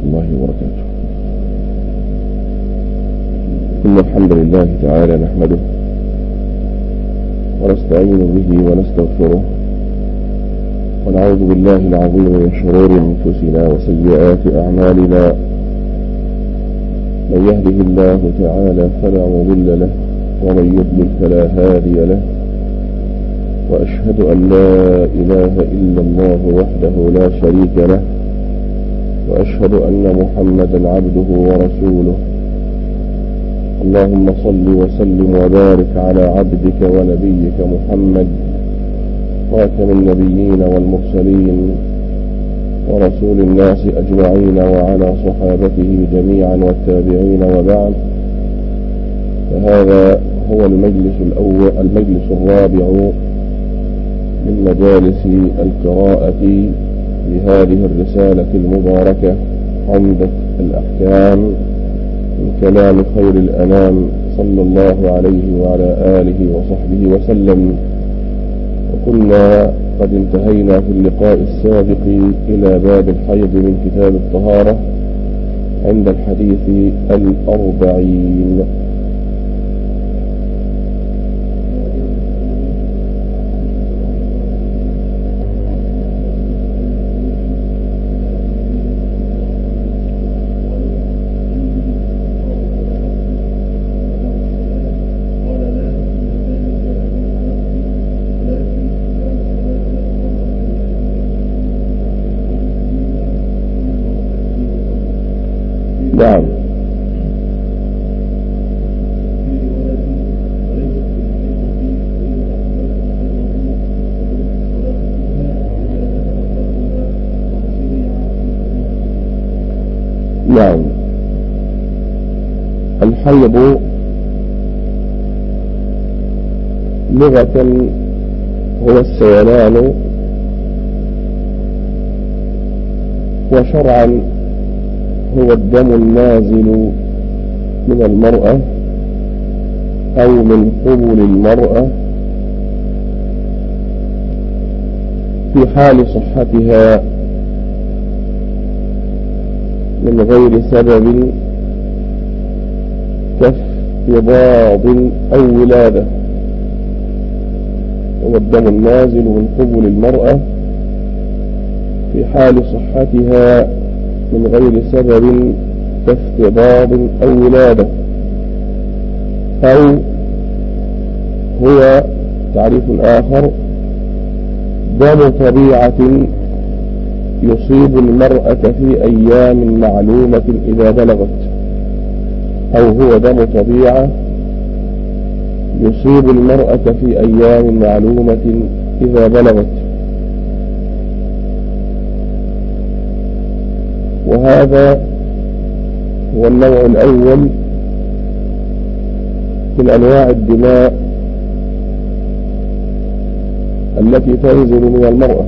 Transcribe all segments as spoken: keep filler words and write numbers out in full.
الله وبركاته. إن الحمد لله تعالى نحمده ونستعين به ونستغفره ونعوذ بالله العظيم من شرور أنفسنا وسيئات أعمالنا. من يهده الله تعالى فلا مضل له ومن يضلل فلا هادي له، وأشهد أن لا إله إلا الله وحده لا شريك له، وأشهد أن محمدا عبده ورسوله. اللهم صل وسلم وبارك على عبدك ونبيك محمد خاتم النبيين والمرسلين ورسول الناس أجمعين وعلى صحابته جميعا والتابعين، وبعد. فهذا هو المجلس الأول المجلس الرابع من مجالس القراءة بهذه الرسالة المباركة عمدة الأحكام من كلام خير الأنام صلى الله عليه وعلى آله وصحبه وسلم. وكنا قد انتهينا في اللقاء السابق إلى باب الحيض من كتاب الطهارة عند الحديث الأربعين. نعم. نعم. الحيض لغة هو السيلان، وشرعا هو الدم النازل من المرأة أو من قبل المرأة في حال صحتها من غير سبب كافتضاض أو ولادة. هو الدم النازل من قبل المرأة في حال صحتها من غير سبب كافتضاض أو ولادة، أو هو تعريف آخر دم طبيعة يصيب المرأة في أيام معلومة إذا بلغت، أو هو دم طبيعة يصيب المرأة في أيام معلومة إذا بلغت. وهذا هو النوع الأول من أنواع الدماء التي تنزل من المرأة.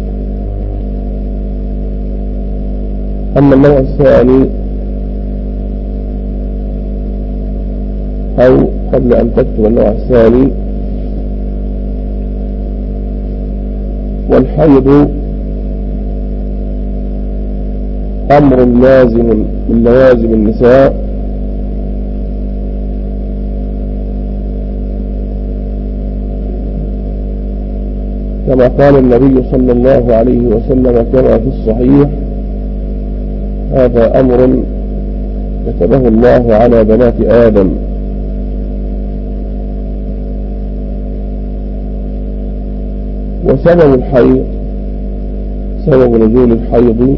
أما النوع الثاني، أو قبل أن تكتب النوع الثاني، والحيض أمر لازم من لوازم النساء، كما قال النبي صلى الله عليه وسلم كما في الصحيح: هذا أمر كتبه الله على بنات آدم. وسبب الحيض، سبب نزول الحيض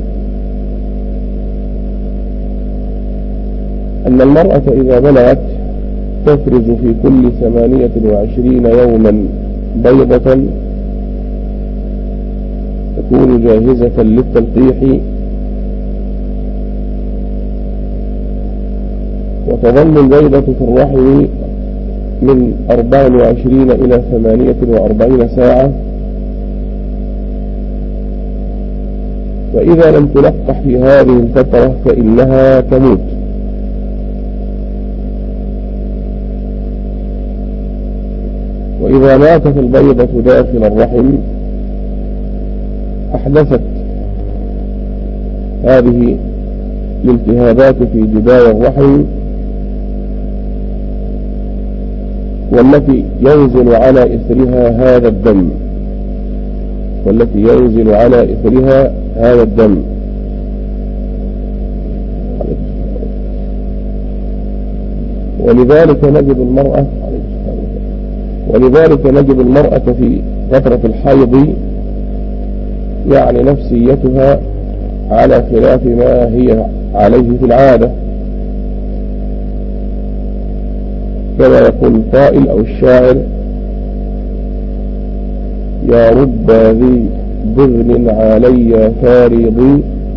أن المرأة إذا بلغت تفرز في كل ثمانية وعشرين يوما بيضة تكون جاهزة للتلقيح، وتظل البيضة في الرحم من أربع وعشرين إلى ثمانية وأربعين ساعة. فإذا لم تلقح في هذه الفترة فإنها تموت. وإذا ماتت البيضة داخل الرحم أحدثت هذه الالتهابات في جدار الرحم والتي ينزل على إثرها هذا الدم والتي ينزل على إثرها هذا الدم ولذلك نجد المرأة ولذلك نجد المرأة في فترة الحيض يعني نفسيتها على خلاف ما هي عليه في العادة، كما يقول القائل أو الشاعر: يا رب ذي ضغن علي فارض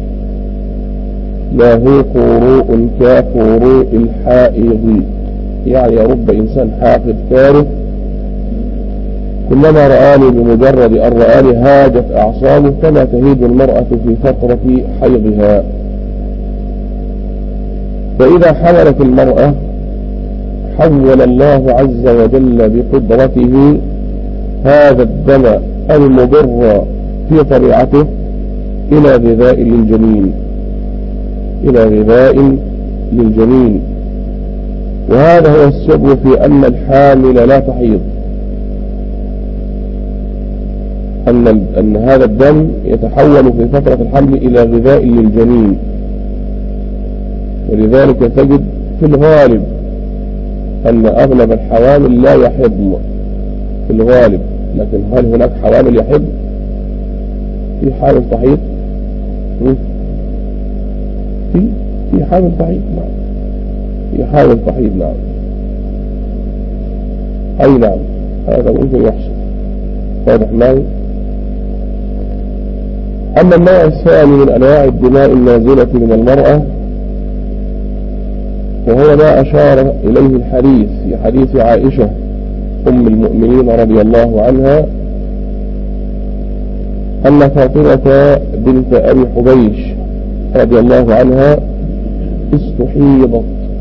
له قروء كقروء الحائض. يعني يا رب إنسان حافظ فارغ كلما رآني بمجرد أن رآني هاجت أعصابه كما تهيج المرأة في فترة حيضها. فإذا حملت المرأة حول الله عز وجل بقدرته هذا الدم المضر في طبيعته إلى غذاء للجنين إلى غذاء للجنين وهذا هو السر في أن الحامل لا تحيض، أن, أن هذا الدم يتحول في فترة الحمل إلى غذاء للجنين. ولذلك تجد في الغالب أن أغلب الحوامل لا يحضن في الغالب، لكن هل هناك حوامل يحضن؟ في حامل تحيض؟ في في حامل تحيض نعم، في حامل تحيض نعم، أي نعم هذا ممكن يحصل. واضح معي؟ أما النوع الثاني من أنواع الدماء النازلة من المرأة وهو ما أشار إليه الحديث في حديث عائشة أم المؤمنين رضي الله عنها أن فاطمة بنت أبي حبيش رضي الله عنها استحيضت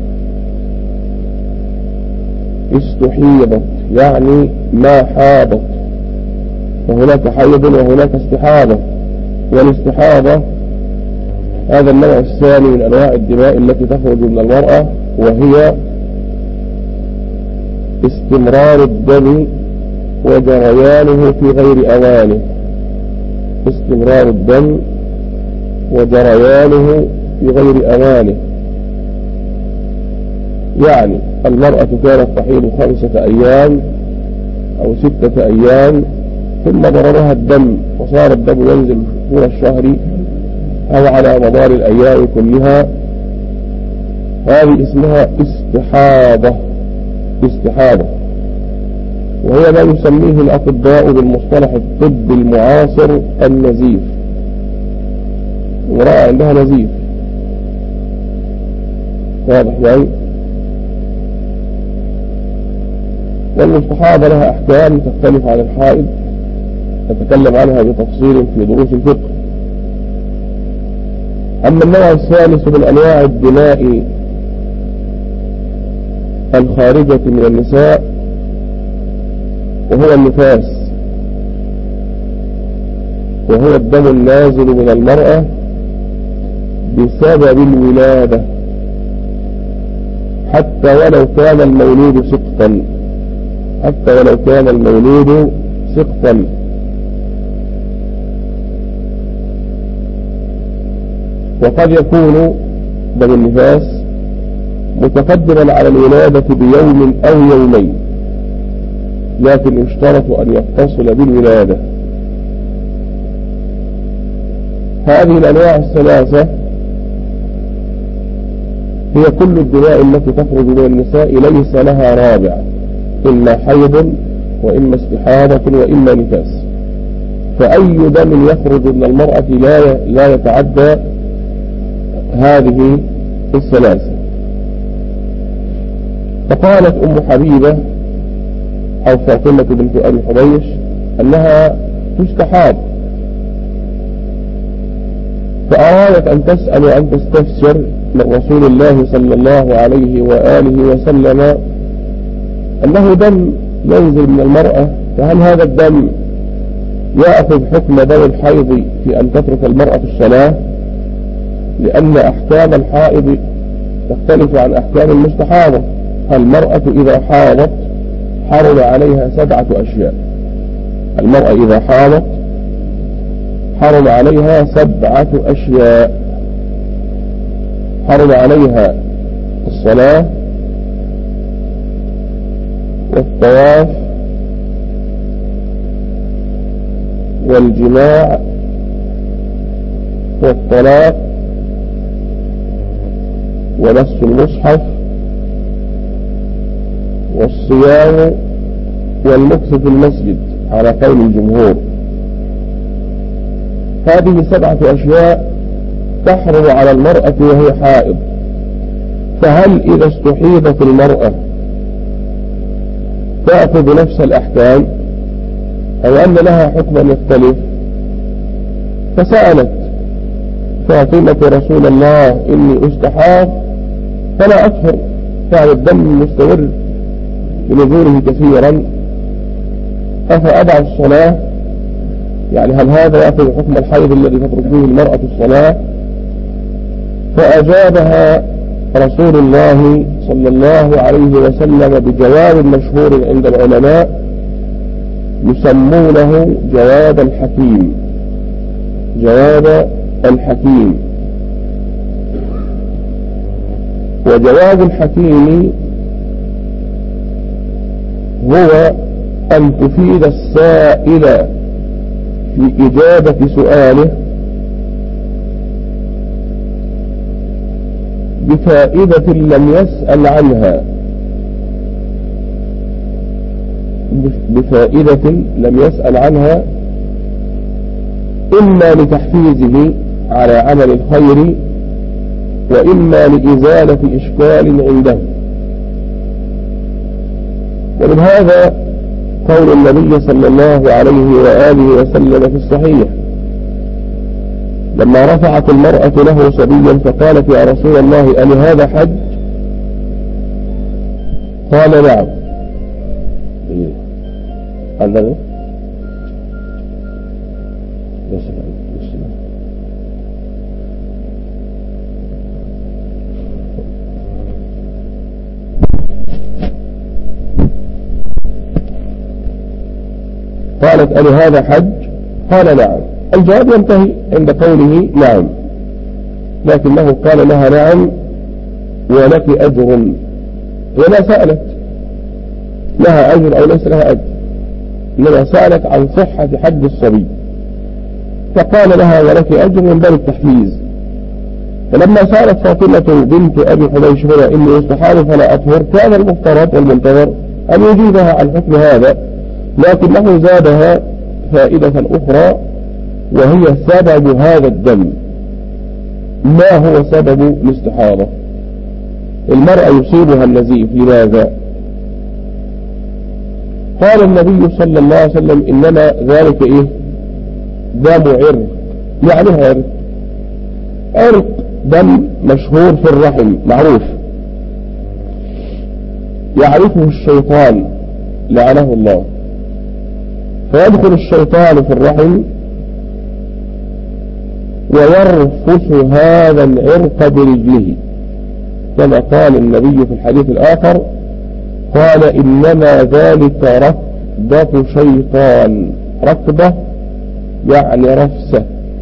استحيضت يعني ما حاضت، فهناك حيض وهناك استحاضة. والاستحاضة هذا النوع الثاني من أنواع الدماء التي تخرج من المرأة، وهي استمرار الدم وجريانه في غير أوانه استمرار الدم وجريانه في غير أوانه. يعني المرأة كانت تحيض خمسة أيام أو ستة أيام ثم ضررها الدم وصار الدم ينزل طول الشهر أو على مدار الأيام كلها، هذه اسمها استحاضة استحاضة وهي ما يسميه الأطباء بالمصطلح الطب المعاصر النزيف. امرأة عندها نزيف، واضح معي؟ والمستحاضة لها أحكام تختلف عن الحائض نتكلم عنها بتفصيل في دروس الفقه. أما النوع الثالث من أنواع الدماء الخارجة من النساء وهو النفاس، وهو الدم النازل من المرأة بسبب الولادة حتى ولو كان المولود سقطا حتى ولو كان المولود سقطا وقد يكون دم النفاس متقدما على الولادة بيوم أو يومين، لكن يشترط أن يتصل بالولادة. هذه الأنواع الثلاثة هي كل الدماء التي تخرج من النساء ليس لها رابع، إما حيض وإما استحاضة وإما نفاس. فأي دم يخرج من المرأة لا لا يتعدى هذه الثلاثة. فقالت أم حبيبة أو فاطمة بنت أبي حبيش أنها تستحاض، فأرادت أن تسأل وأن تستفسر من رسول الله صلى الله عليه وآله وسلم أنه دم ينزل من المرأة، فهل هذا الدم يأخذ حكم دم الحيض في أن تترك المرأة الصلاة؟ لأن أحكام الحائض تختلف عن أحكام المستحاضة. المرأة إذا حاضت حرم عليها سبعة أشياء. المرأة إذا حاضت حرم عليها سبعة أشياء. حرم عليها الصلاة والطواف والجماع والطلاق ومس المصحف والصيام والمكث في المسجد على قول الجمهور. هذه سبعة أشياء تحرم على المرأة وهي حائض. فهل إذا استحيضت المرأة تأخذ نفس الأحكام أو أن لها حكم مختلف؟ فسألت فاطمة رسول الله إني أستحاض فلا أطهر، يعني الدم مستمر بنزوله كثيرا، أفأدع الصلاة؟ يعني هل هذا يأخذ حكم الحيض الذي تترك فيه المرأة الصلاة؟ فأجابها رسول الله صلى الله عليه وسلم بجواب مشهور عند العلماء يسمونه جواب الحكيم. جواب الحكيم. وجواب الحكيم هو أن تفيد السائل في إجابة سؤاله بفائدة لم يسأل عنها، بفائدة لم يسأل عنها، إما لتحفيزه على عمل الخير وإما لإزالة إشكال عنده. ومن هذا قول النبي صلى الله عليه وآله وسلم في الصحيح لما رفعت المرأة له صبيا فقالت يا رسول الله أن هذا حج؟ قال نعم. قال قالت أن هذا حج؟ قال نعم. الجواب ينتهي عند قوله نعم، لكنه قال لها نعم ولك أجر. ولا سألت لها أجر أو ليس لها أجر، إنما سألت عن صحة حج الصبي، فقال لها ولك أجر من باب التحفيز. فلما سألت فاطمة بنت أبي حبيش هنا إني استحاض فلا أطهر، كان المفترض والمنتظر أن يجيبها عن حكم هذا، لكنه زادها فائدة أخرى وهي سبب هذا الدم. ما هو سبب الاستحاضة؟ المرأة يصيبها النزيف، لماذا؟ قال النبي صلى الله عليه وسلم إنما ذلك إيه؟ دم عرق. يعني عرق عرق دم مشهور في الرحم معروف، يعرفه الشيطان لعنه الله، فيدخل الشيطان في الرحم ويرفس هذا العرق برجله، كما قال النبي في الحديث الآخر قال إنما ذلك ركضة شيطان. ركضة يعني رفسة.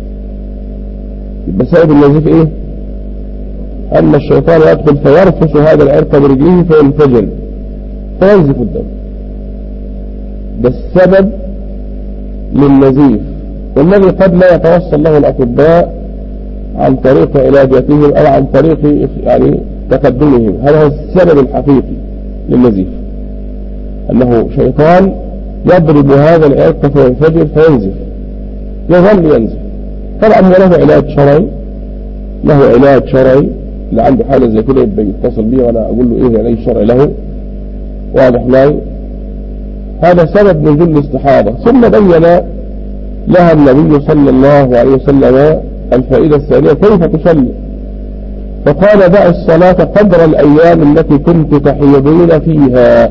يبقى سبب النزيف إيه؟ أن الشيطان يدخل فيرفس هذا العرق برجله فينفجر فينزف الدم. ده السبب للنزيف، والذي قد لا يتوصل له الأطباء عن طريق علاجاتهم أو عن طريق يعني تقدمهم. هذا هو السبب الحقيقي للنزيف، أنه شيطان يضرب هذا العرق فينفجر فينزف، يظل ينزف. طبعا هو له علاج شرعي، له علاج شرعي. اللي عنده حالة زي كده يبقى يتصل بي وأنا أقول له إيه العلاج الشرعي له، واضح معي. هذا سبب نزول الاستحاضة. ثم بين لها النبي صلى الله عليه وسلم الفائدة الثانية كيف تصلي، فقال دع الصلاة قدر الأيام التي كنت تحيضين فيها.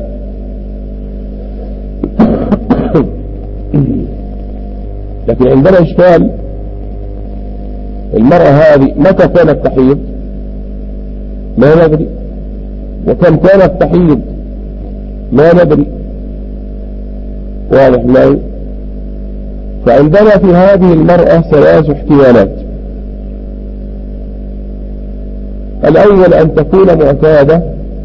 لكن عندنا إشكال المرأة هذه متى كانت تحيض؟ ما ندري. وكم كانت تحيض؟ ما ندري. واضح معي؟ فعندنا في هذه المرأة ثلاث احتمالات. الأول أن تكون معتادة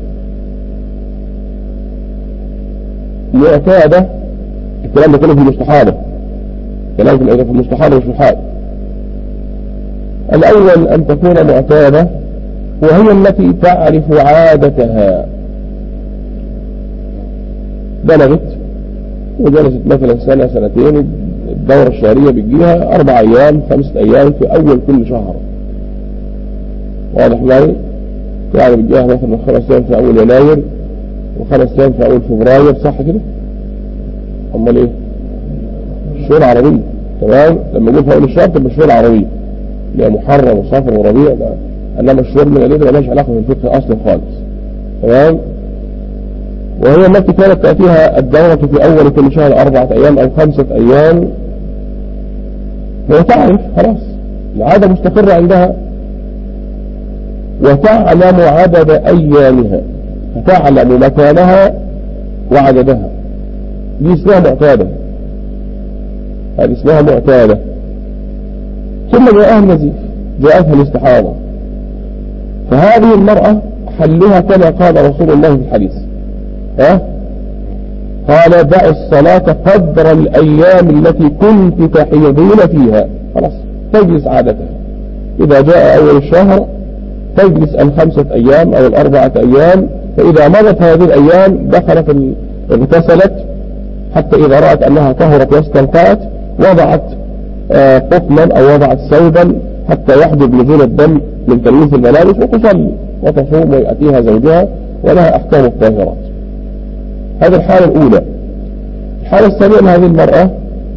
معتادة الكلام ده كله في المستحاضة، كلام في المستحاضة مش في الحائض. الأول أن تكون معتادة وهي التي تعرف عادتها، بلغت وجلست مثلا سنة سنتين، الدورة الشهرية بتجيها أربع أيام خمسة أيام في أول كل شهر. واضح معي؟ يعني بتجيها مثلا خمس أيام في أول يناير وخمس أيام في أول فبراير، صح كده؟ أمال إيه؟ الشهور العربية، تمام؟ لما نقول في أول الشهر تبقى الشهور العربية اللي هي محرم وصفر وربيع، إنما الشهور الميلادية ما لهاش علاقة بالفقه أصلا خالص، تمام؟ وهي التي كانت تأتيها الدورة في أول كل شهر أربعة أيام أو خمسة أيام، هي تعرف خلاص العادة مستقرة عندها وتعلم عدد أيامها، فتعلم مكانها وعددها، دي اسمها معتادة، هذه اسمها معتادة. ثم جاءها النزيف، جاءتها الاستحاضة، فهذه المرأة حلها كما قال رسول الله في الحديث، ها؟ قال دع الصلاة قدر الأيام التي كنت تحيضين فيها، خلاص تجلس عادتها، إذا جاء أول الشهر تجلس الخمسة أيام أو الأربعة أيام، فإذا مضت هذه الأيام دخلت اغتسلت حتى إذا رأت أنها طهرت واستنقعت وضعت قطنا أو وضعت ثوبا حتى يحجب نزول الدم من تلويث الملابس وتصلي وتصوم ويأتيها زوجها ولها أحكام الطاهرات. هذه الحالة الأولى. الحالة الثانية لهذه المرأة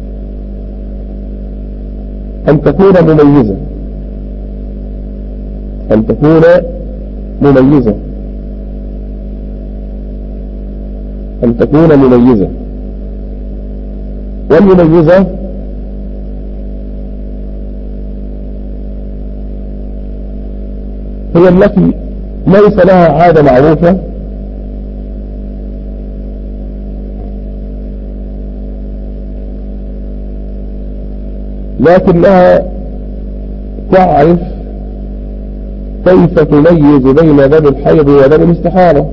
أن تكون مميزة، أن تكون مميزة أن تكون مميزة والمميزة هي التي ليس لها عادة معروفة لكنها تعرف كيف تميز بين دم الحيض ودم الاستحاضة،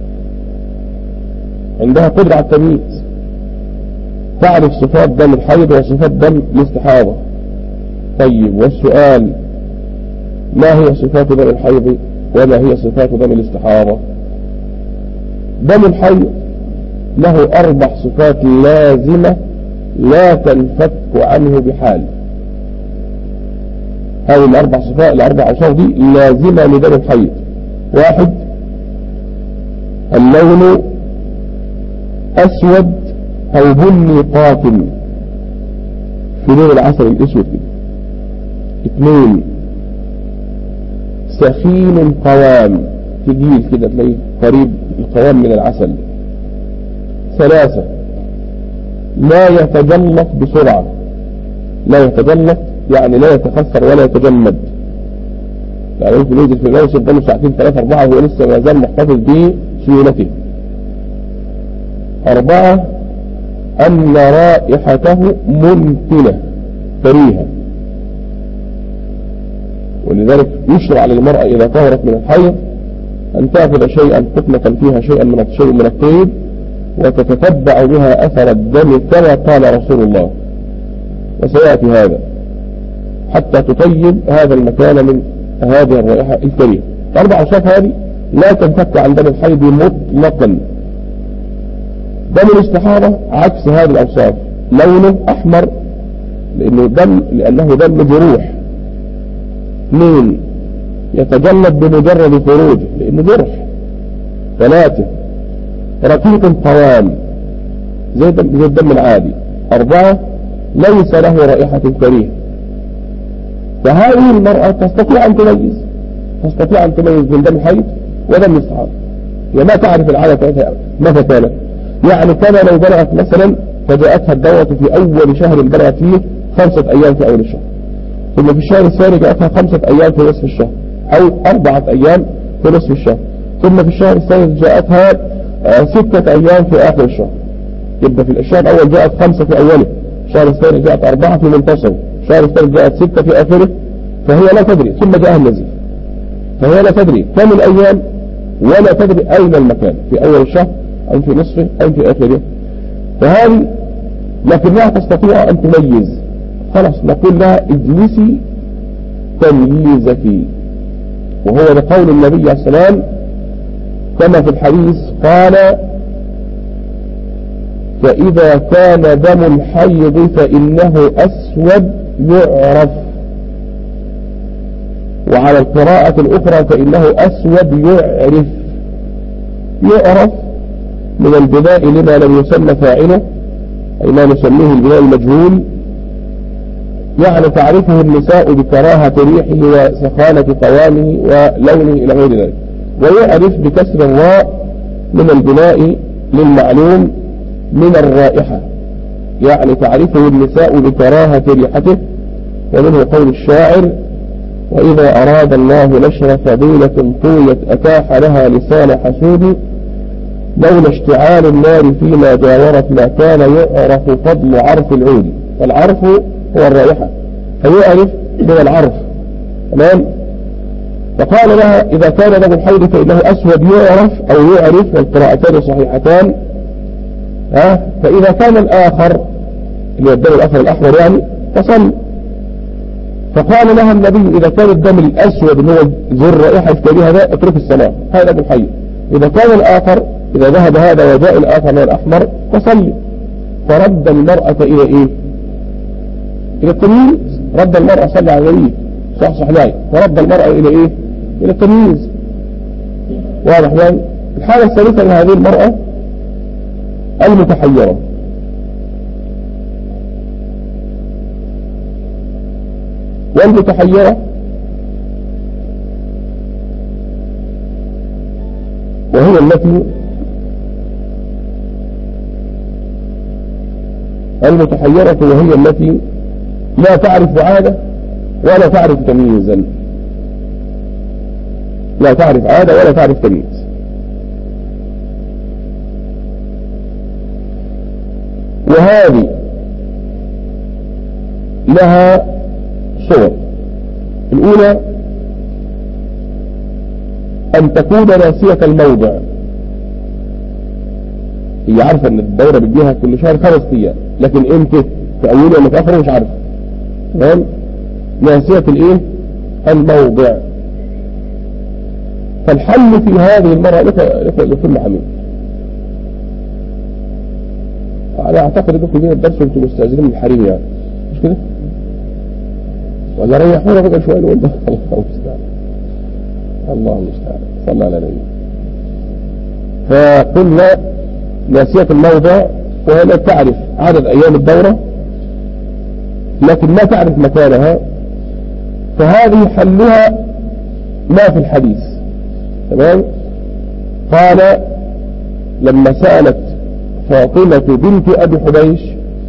عندها قدرة على التمييز، تعرف صفات دم الحيض وصفات دم الاستحاضة. طيب والسؤال، ما هي صفات دم الحيض وما هي صفات دم الاستحاضة؟ دم الحيض له أربع صفات لازمة لا تنفك عنه بحال. هذه الأربع صفات الأربع أوصاف دي لازمة لدم الحيض. واحد، اللون أسود أو بني قاتم في لون العسل الأسود كده. اثنين، سخين القوام، تقيل كده تلاقيه قريب القوام من العسل. ثلاثة، لا يتجلط بسرعة، لا يتجلط يعني لا يتخثر ولا يتجمد، يعني ممكن ينزل في الماء يفضل ساعتين ثلاثة أربعة وهو لسه ما زال محتفظ بسيولته. أربعة، أن رائحته منتنة كريهة، ولذلك يشرع للمرأة إذا طهرت من الحيض أن تأخذ شيئا قطنة فيها شيئا من الشيء من الطيب وتتتبع بها أثر الدم كما قال رسول الله، وسيأتي هذا حتى تطيب هذا المكان من هذه الرائحة الكريهة. الأربع أوصاف هذه لا تنفك عن دم الحيض مطلقا. دم الاستحاضة عكس هذه الأوصاف، لونه أحمر لأنه دم لأنه دم جروح. اثنين، يتجلد بمجرد خروجه لأنه جرح. ثلاثة، رقيق القوام زي الدم العادي. أربعة، ليس له رائحة كريهة. فهذه المرأة تستطيع أن تميز تستطيع أن تميز بين دم الحيض ودم الاستحاضة. هي ما تعرف العادة بتاعتها متى كانت، يعني كما لو بلغت مثلا فجاءتها الدورة في أول شهر بلغت فيه خمسة أيام في أول الشهر، ثم في الشهر الثاني جاءتها خمسة أيام في نصف الشهر أو أربعة أيام في نصف الشهر. ثم في الشهر الثالث جاءتها ستة أيام في آخر الشهر. يبقى في الشهر الأول جاءت خمسة في أوله، الشهر الثاني جاءت أربعة في منتصفه، الشهر الثالث جاءت ستة في آخره، فهي لا تدري. ثم جاء النزيف، فهي لا تدري كم الأيام ولا تدري أين المكان، في أول الشهر أو في نصفه أو في آخره. فهذه لكنها تستطيع أن تميز. خلاص نقول لها اجلسي تمييزك، وهو لقول النبي عليه السلام كما في الحديث قال: فإذا كان دم الحيض فإنه أسود يعرف، وعلى القراءة الأخرى فإنه أسود يعرف. يعرف من البناء لما لم يسمى فاعله، أي ما نسميه البناء المجهول، يعني تعرفه النساء بكراهة ريحه وسخانة قوامه ولونه إلى غير ذلك. ويعرف بكسر الراء من البناء للمعلوم من الرائحة، يعني تعرفه النساء بكراهة ريحته. ومنه قول الشاعر: وإذا أراد الله نشر فضيلة طويت أتاح لها لسان حسود، لولا اشتعال النار فيما جاورت ما كان يعرف فضل عرف العود. والعرف هو الرائحة، فيعرف من العرف. تمام. فقال لها: إذا كان دم الحيض فإنه أسود يعرف أو يعرف، والقراءتان صحيحتان. ها فإذا كان الآخر اللي هو الدم الآخر الأحمر يعني فصل. فقال لها النبي: إذا كان الدم الأسود اللي هو ذو الرائحة الكريهة ده اترك الصلاة، هذا دم الحيض. إذا كان الآخر، إذا ذهب هذا وجاء الآخر من الأحمر فصلي. فرد المرأة إلى إيه؟ إلى التمييز. رد المرأة صلى على النبي صح صح لاي فرد المرأة إلى إيه؟ إلى التمييز. واضح يعني. الحالة الثالثة لهذه المرأة المتحيرة. والمتحيرة وهي التي المتحيرة وهي التي لا تعرف عادة ولا تعرف تمييزا. لا تعرف عادة ولا تعرف تمييز. وهذه لها صور. الأولى أن تكون ناسية الموضع. هي عارفة أن الدورة بتجيها كل شهر خمس أيام، لكن امتى في أولها ولا في آخره مش عارفة. تمام. ناسية الإيه؟ الموضع. فالحل في هذه المرة لكل حميد. أنا أعتقد أنكم جينا الدرس وأنتم مستأذنين من الحريم يعني، مش كده؟ ولا ريحونا بقى شوية نقول ده. الله المستعان. الله المستعان. صلى على النبي. فقلنا ناسية الموضع وهي لا تعرف عدد أيام الدورة لكن لا تعرف مكانها، فهذه حلها ما في الحديث. تمام. قال لما سألت فاطمة بنت أبي حبيش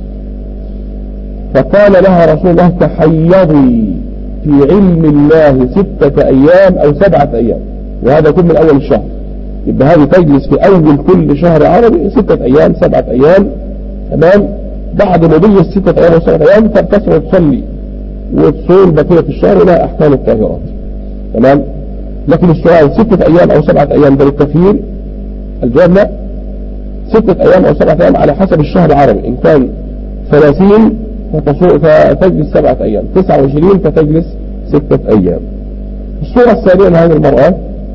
فقال لها رسول الله: تحيضي في علم الله ستة أيام أو سبعة أيام، وهذا يكون من أول الشهر. يبقى هذه تجلس في أول كل شهر عربي ستة أيام سبعة أيام. تمام. بعد مضي الستة أيام وسبعة أيام تغتسل وتصلي وتصوم بقية الشهر ولها أحكام الطاهرات. تمام. لكن السؤال ستة أيام أو سبعة أيام ده للتخيير؟ الجواب لا. ستة أيام أو سبعة أيام على حسب الشهر العربي. إن كان ثلاثين فتجلس سبعة أيام، تسعة وعشرين فتجلس ستة أيام. الصورة الثانية لهذه المرأة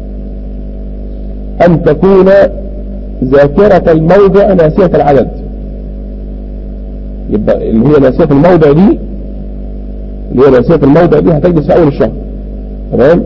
أن تكون ذاكرة الموضع ناسية العدد. يبقى اللي هي ناسية الموضع دي اللي هي ناسية الموضع دي هتجلس في أول الشهر. تمام.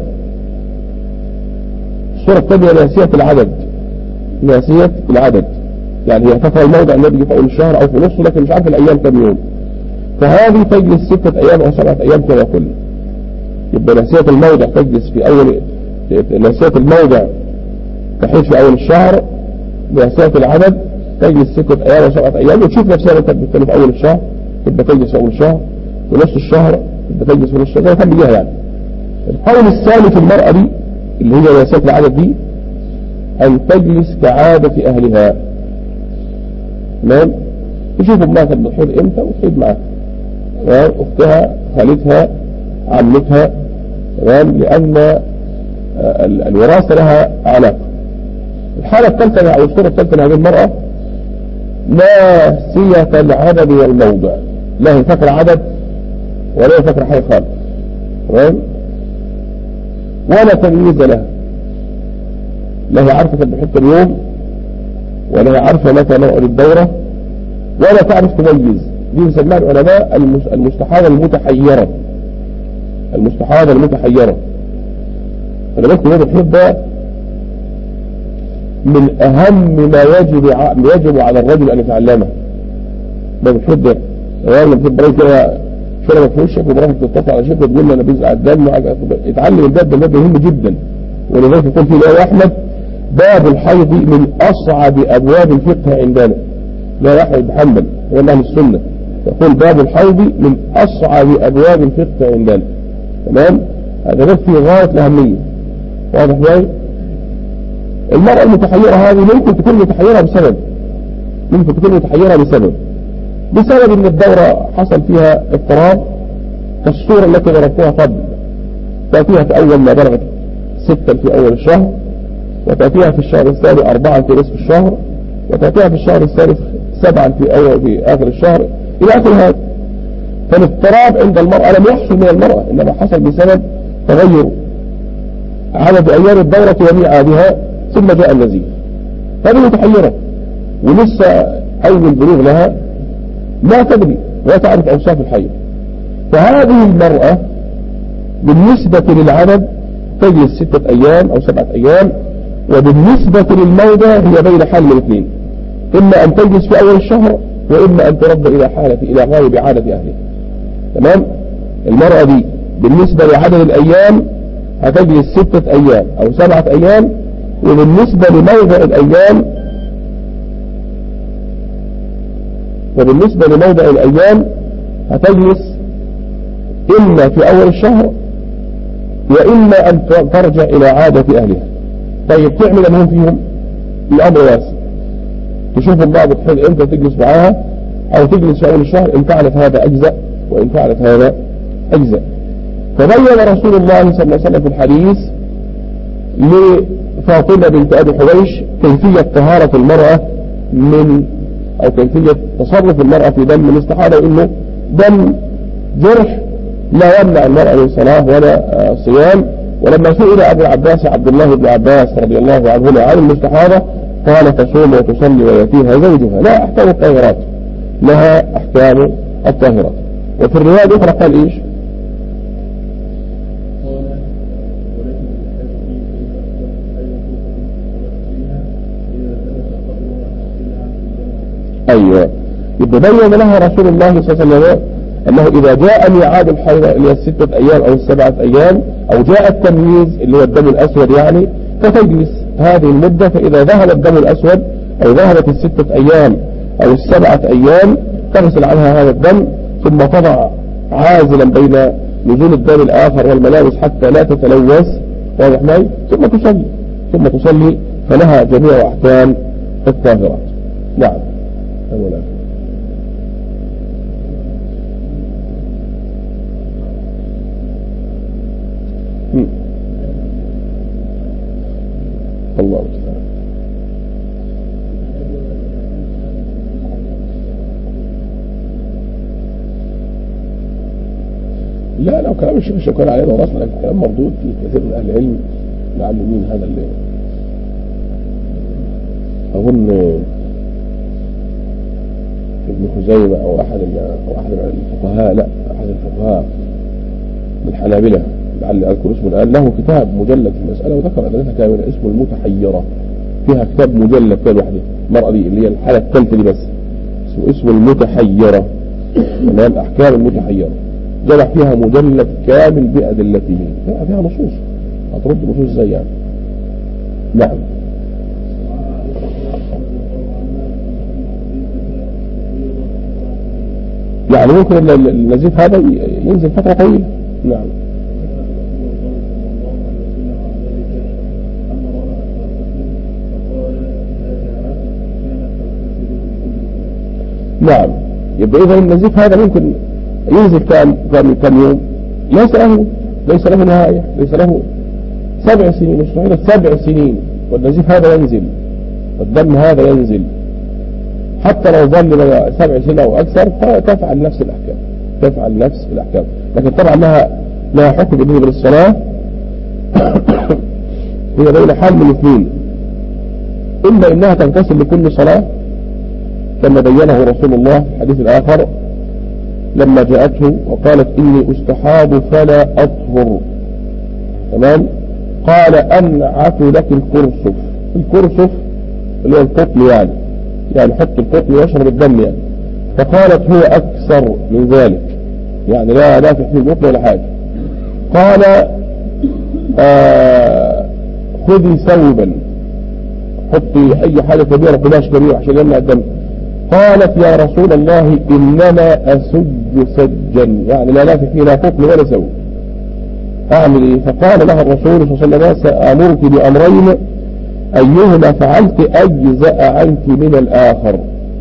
الصورة الثانية ناسية العدد. ناسية العدد يعني هي تفعل الموضع الذي في أول الشهر أو في نصه لكن مش عارف الأيام كم يوم، فهذه تجلس ستة أيام أو سبعة أيام كما قلنا. يبقى ناسية الموضع تجلس في أول ناسية الموضع تحيط في أول الشهر. ناسية العدد تجلس ستة أيام أو سبعة أيام، وتشوف نفسها أنت بتتكلم في أول الشهر تبقى تجلس في أول الشهر، في نص الشهر بتجلس في نص الشجرة كان بيها يعني. القول الثاني في المرأة دي اللي هي واسعة العدد دي أن تجلس كعادة أهلها. تمام؟ تشوف ابنها كانت بتحيض امتى وتحيض معاها، أختها، خالتها، عمتها. تمام؟ لأن الوراثة لها علاقة. الحالة الثالثة أو الصورة الثالثة لهذه المرأة ناسية العدد والموضع، لا هي فاكرة عدد ولا هي فاكرة حاجة خالص. تمام؟ ولا تمييز لها، لا هي عارفة كانت بتحط اليوم ولا هي عارفة متى موعد الدورة ولا تعرف تميز. دي يسمى العلماء المستحاضة المتحيرة. المستحاضة المتحيرة أنا بس هذا الحيض ده من أهم ما يجب يجب على الرجل أن يتعلمه. ده الحيض ده لما تجيب براي كده شربت في وشك وبراك تتصل على شكل تقول له أنا بيزعل الدم، اتعلم الباب ده، الباب مهم جدا. ولذلك يقول في الإمام أحمد باب الحيض من أصعب أبواب الفقه عندنا. لا أحمد بن حنبل هو أهل السنة يقول باب الحيض من أصعب أبواب الفقه عندنا. تمام؟ هذا بس في غاية الأهمية. واضح ازاي؟ المرأة المتحيرة هذه ممكن تكون متحيرة بسبب ممكن تكون متحيرة بسبب بسبب ان الدورة حصل فيها اضطراب كالصورة التي ضربتها قبل. تأتيها في أول ما بلغت ستا في أول الشهر، وتأتيها في الشهر الثاني أربعا في نصف الشهر، وتأتيها في الشهر الثالث سبعا في أول في آخر الشهر إلى آخر هذا. فالاضطراب عند المرأة لم يحصل من المرأة، إنما حصل بسبب تغير عدد أيام الدورة وميعادها ثم جاء النزيف. هذه متحيرة ولسه أول بلوغ لها لا تدري ولا تعرف أوصاف الحيض. فهذه المرأة بالنسبة للعدد تجلس ستة أيام أو سبعة أيام، وبالنسبة للموضع هي بين حال من الاثنين، إما أن تجلس في أول الشهر وإما أن ترد إلى حالة إلى غالب عادة أهلها. تمام؟ المرأة دي بالنسبة لعدد الأيام هتجلس ستة أيام أو سبعة أيام، وبالنسبة لموضع الأيام وبالنسبة لموضع الأيام هتجلس إما في أول الشهر وإما أن ترجع إلى عادة أهلها. طيب تعمل أنهم فيهم الأمر واسع، تشوف البعض تحل إمتى تجلس معاها أو تجلس في أول الشهر. إن فعلت هذا أجزاء وإن فعلت هذا أجزاء. فبين رسول الله صلى الله عليه وسلم في الحديث لفاطمة بنت أبي حويش كيفية طهارة المرأة من أو كيفية تصرف المرأة في دم الاستحاضة، إنه دم جرح لا يمنع المرأة من صلاة ولا صيام. ولما سئل أبو العباس عبد الله بن عباس رضي الله عنهما عن المستحاضة قال تصوم وتصلي ويأتيها زوجها لا أحكام الطاهرات، لها أحكام الطاهرات. وفي الرواية الأخرى قال إيش؟ أيوة، يبقى بين لها رسول الله صلى الله عليه وسلم أنه إذا جاء ميعاد الحيض اللي هي الستة أيام أو السبعة أيام أو جاء التمييز اللي هو الدم الأسود يعني، فتجلس هذه المدة. فإذا ذهب الدم الأسود أو ذهبت الستة أيام أو السبعة أيام تغسل عنها هذا الدم، ثم تضع عازلا بين نزول الدم الآخر والملابس حتى لا تتلوث، واضح معي؟ ثم تصلي ثم تصلي فلها جميع أحكام الطاهرات. نعم. أولا الله تعالى. لا لو كلام الشيخ الشوكاني عليه وراسنا لكن كلام مردود في كثير من أهل العلم معلمين هذا اللي أظن ابن خزيمة أو أحد أو أحد الفقهاء لا أحد الفقهاء من الحنابلة لعل أذكر اسمه الآن له كتاب مجلد في المسألة وذكر أدلتها كاملة اسمه المتحيرة، فيها كتاب مجلد كان وحده المرأة دي اللي هي الحالة الثالثة دي بس اسمه اسمه المتحيرة، تمام؟ أحكام المتحيرة جمع فيها مجلد كامل بأدلته، فيها نصوص هترد نصوص ازاي يعني. نعم. يعني ممكن النزيف هذا ينزل فترة طويلة. نعم. نعم، يبقى إذا النزيف هذا ممكن ينزل كم كم كم يوم، ليس له ليس له نهاية، ليس له سبع سنين، مش معنى سبع سنين والنزيف هذا ينزل والدم هذا ينزل، حتى لو ظل سبع سنين أو أكثر فتفعل نفس الأحكام، تفعل نفس الأحكام. لكن طبعا لها لها حكم بالنسبة للصلاة. هي بين حال من اثنين، إما إنها تغتسل لكل صلاة كما بينه رسول الله في الحديث الآخر لما جاءته وقالت إني أستحاض فلا أطهر، تمام؟ قال أنعت لك الكرسف. الكرسف اللي هو القطن، يعني يعني حط القطن ويشرب الدم يعني. فقالت هو أكثر من ذلك، يعني لا لا تحمل القطن ولا حاجة. قال آه خذي ثوبا، حطي أي حاجة كبيرة، قماش كبير عشان يمنع الدم. قالت يا رسول الله إنما أسج سجا، يعني لا لافت فيه لا قطن ولا ثوب، أعمل إيه؟ فقال لها الرسول صلى الله عليه وسلم سأمرك بأمرين أيهما فعلت أجزأ عنك من الآخر.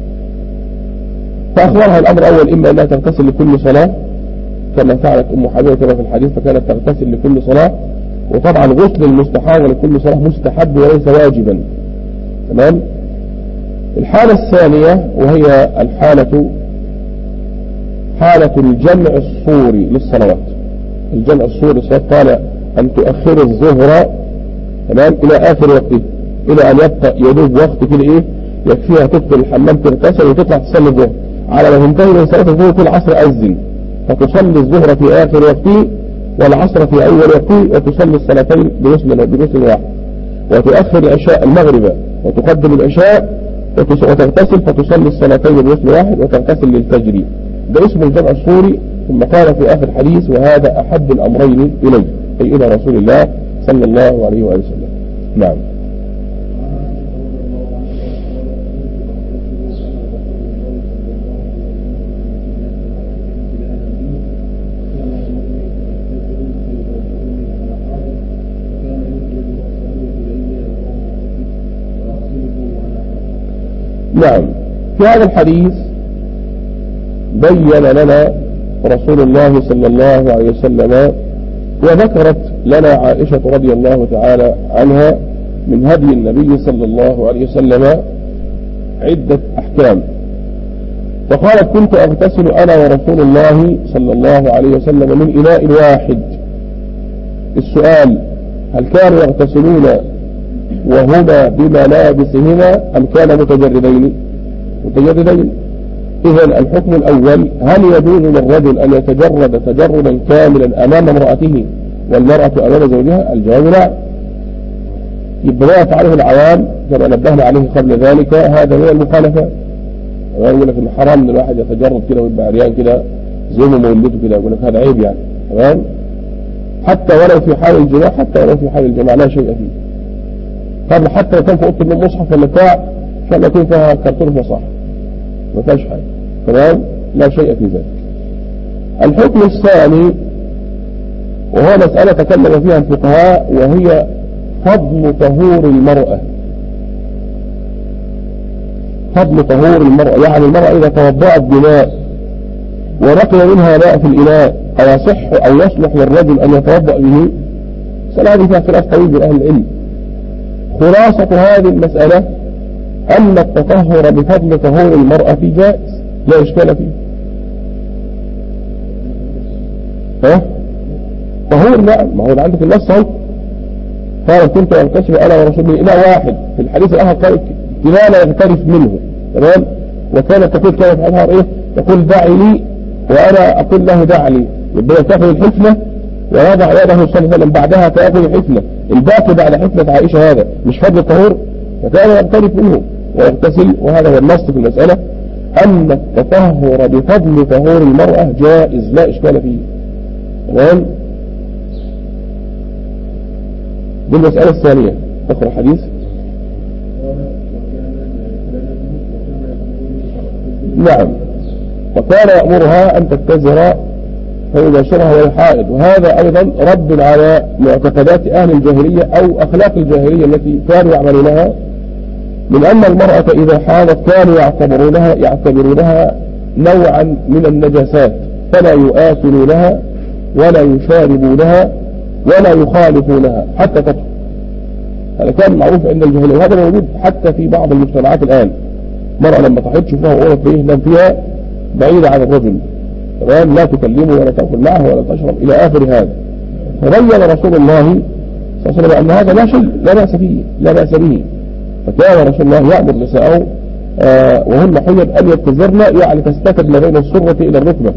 فأخبرها الأمر الأول إما أنها تغتسل لكل صلاة كما فعلت أم حبيبة كما في الحديث، فكانت تغتسل لكل صلاة، وطبعا غسل المستحاضة لكل صلاة مستحب وليس واجبا، تمام؟ الحالة الثانية وهي الحالة حالة الجمع الصوري للصلوات. الجمع الصوري للصلوات قال أن تؤخر الظهر، تمام، إلى آخر وقته، إلى أن يبقى يدوب وقت كده إيه يكفيها تدخل الحمام تغتسل وتطلع تصلي الظهر، على ما تنتهي من صلاة الظهر كل عصر أذن، فتصلي الظهر في آخر وقته والعصر في أول وقته، وتصلي الصلاتين بغسل بغسل واحد، وتؤخر العشاء المغرب وتقدم العشاء وتغتسل فتصلي الصلاتين بغسل واحد وتغتسل للفجر. ده اسم الجمع الصوري. ثم قال في آخر الحديث وهذا أحب الأمرين إلي، أي إلى رسول الله صلى الله عليه وآله وسلم. نعم. نعم، في هذا الحديث بين لنا رسول الله صلى الله عليه وسلم وذكرت لنا عائشة رضي الله تعالى عنها من هدي النبي صلى الله عليه وسلم عدة أحكام. فقالت كنت أغتسل أنا ورسول الله صلى الله عليه وسلم من إناء واحد. السؤال هل كانوا يغتسلون وهما بملابسهما أم كانوا متجردين؟ متجردين. إذن الحكم الأول هل يجوز للرجل أن يتجرد تجردا كاملا أمام امرأته والمرأة أمام زوجها؟ الجواب لا. يبقى ما يفعله العوام كما نبهنا عليه قبل ذلك هذا هو المخالفة. يقول لك إن حرام إن الواحد يتجرد كده ويبقى عريان كده زي ما مولده كده، يقول لك هذا عيب يعني، تمام؟ حتى ولو في حال الجماع، حتى ولو في حال الجماع لا شيء فيه. طب حتى لو كان في اوضه النوم مصحف ولا بتاع ان شاء الله يكون فيها كرتون مصاحف ما فيهاش حاجه، تمام، لا شيء في ذلك. الحكم الثاني وهو مسألة تكلم فيها الفقهاء وهي فضل طهور المرأة. فضل طهور المرأة، يعني المرأة إذا توضأت بماء ونقل منها ماء في الإناء أو يصح أو يصلح للرجل أن يتوضأ به، مسألة هذه فيها خلاف طويل بين أهل العلم. خلاصة هذه المسألة أن التطهر بفضل طهور المرأة جائز لا إشكال فيه. ها؟ طهور نعم، ما هو عندك النص اهو. قال كنت أغتسل أنا ورسول الله إناء واحد، في الحديث الآخر قال لا لا يغترف منه، تمام؟ وكانت تقول كانت في الأظهر إيه؟ تقول دعي لي وأنا أقول له دع لي، يبقى تأخذ الحفنة ويضع يده صلى الله عليه وسلم بعدها فيأخذ الحفنة، الباقي بعد حفنة عائشة هذا مش فضل الطهور، فكان يغترف منه ويغتسل. وهذا هو النص في المسألة أن التطهر بفضل طهور المرأة جائز لا إشكال فيه، تمام؟ دي المسألة الثانية. أخرى الحديث. نعم وكان يأمرها أن تتزر فيباشرها وهي حائض. وهذا أيضا رد على معتقدات أهل الجاهلية أو أخلاق الجاهلية التي كانوا يعملونها، من أن المرأة إذا حاضت كانوا يعتبرونها يعتبرونها نوعا من النجاسات، فلا يؤكلونها ولا يشاربونها ولا يخالفونها حتى تطهر. هذا كان معروف عند الجاهلية، وهذا موجود حتى في بعض المجتمعات الآن. مرأة لما تحيض شوفها وقوة فيه نام فيها بعيدة عن الرجل، تمام، لا تكلمه ولا تأكل معه ولا تشرب إلى آخر هذا. فبين رسول الله صلى الله عليه وسلم أن هذا لا شيء لا بأس فيه لا بأس به. فكان رسول الله يأمر نساءه آه وهن حيض أن يتزرن، يعني تستتر ما بين السرة إلى الركبة،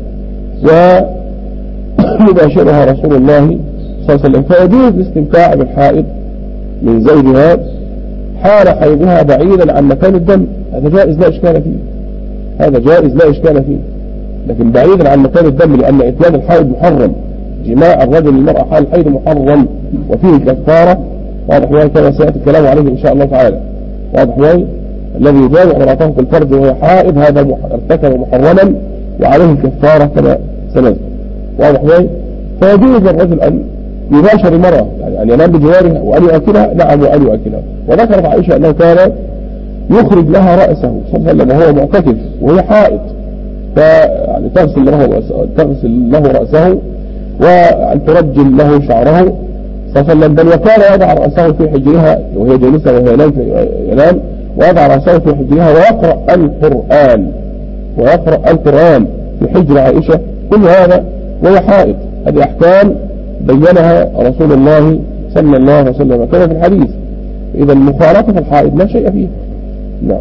ويباشرها رسول الله صلى الله عليه وسلم. فيجوز الاستمتاع بالحائض من زوجها حال حيضها بعيدا عن مكان الدم، هذا جائز لا إشكال فيه، هذا جائز لا إشكال فيه، لكن بعيدا عن مكان الدم، لأن إتيان الحائض محرم، جماع الرجل للمرأة حال الحيض محرم وفيه كفارة. واضح وهي كما سيأتي الكلام عليه إن شاء الله تعالى. واضح وهي الذي يجامع امرأته في الفرج وهي حائض هذا ارتكب محرما وعليه كفارة كما سنذكر. واضح وهي فيجوز الرجل أن يباشر المرأة، يعني أن ينام بجوارها وأن يؤكلها، نعم وأن يؤكلها. وذكرت عائشة أنه كان يخرج لها رأسه صلى الله عليه وسلم وهو معتكف وهي حائض، فيعني تغسل له تغسل له رأسه وأن ترجل له شعره صلى الله عليه وسلم، بل وكان يضع رأسه في حجرها وهي جالسة وهي ينام، ويضع رأسه في حجرها ويقرأ القرآن ويقرأ القرآن في حجر عائشة، كل هذا وهي حائض. هذه أحكام بينها رسول الله صلى الله عليه وسلم كما في الحديث. إذا مخالطة الحائض لا شيء فيه. نعم.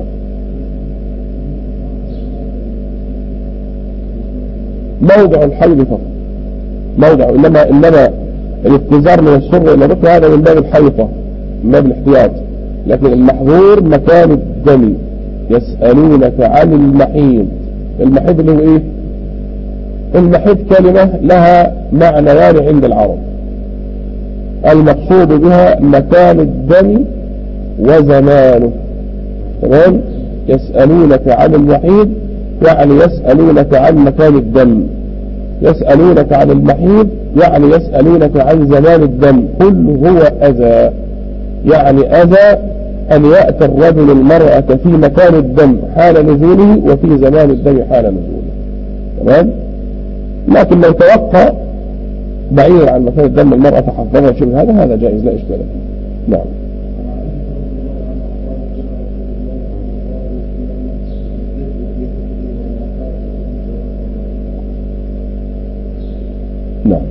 موضع الحيض فقط، موضع، إنما إنما الاتزار من السر إلى الركبة هذا من باب الحيطة من باب الاحتياط، لكن المحظور مكان الدم. يسألونك عن المحيض، المحيض اللي هو إيه؟ المحيض كلمة لها معنيان عند العرب، المقصود بها مكان الدم وزمانه، تمام؟ يسألونك عن المحيض يعني يسألونك عن مكان الدم، يسألونك عن المحيض يعني يسألونك عن زمان الدم. قل هو أذى، يعني أذى أن يأتي الرجل المرأة في مكان الدم حال نزوله وفي زمان الدم حال نزوله، تمام؟ لكن لو توقع بعيد عن مكان الدم المرأة فحفظها شبه هذا هذا جائز لا إشكال فيه. نعم. نعم.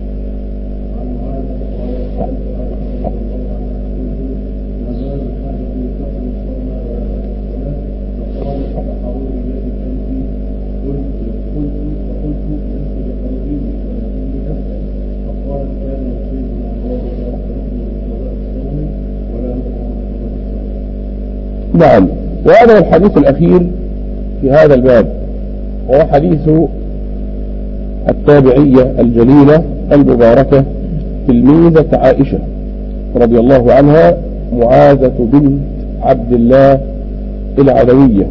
نعم. وهذا الحديث الأخير في هذا الباب هو حديث التابعية الجليلة المباركة تلميذة عائشة رضي الله عنها، معاذة بنت عبد الله العدوية،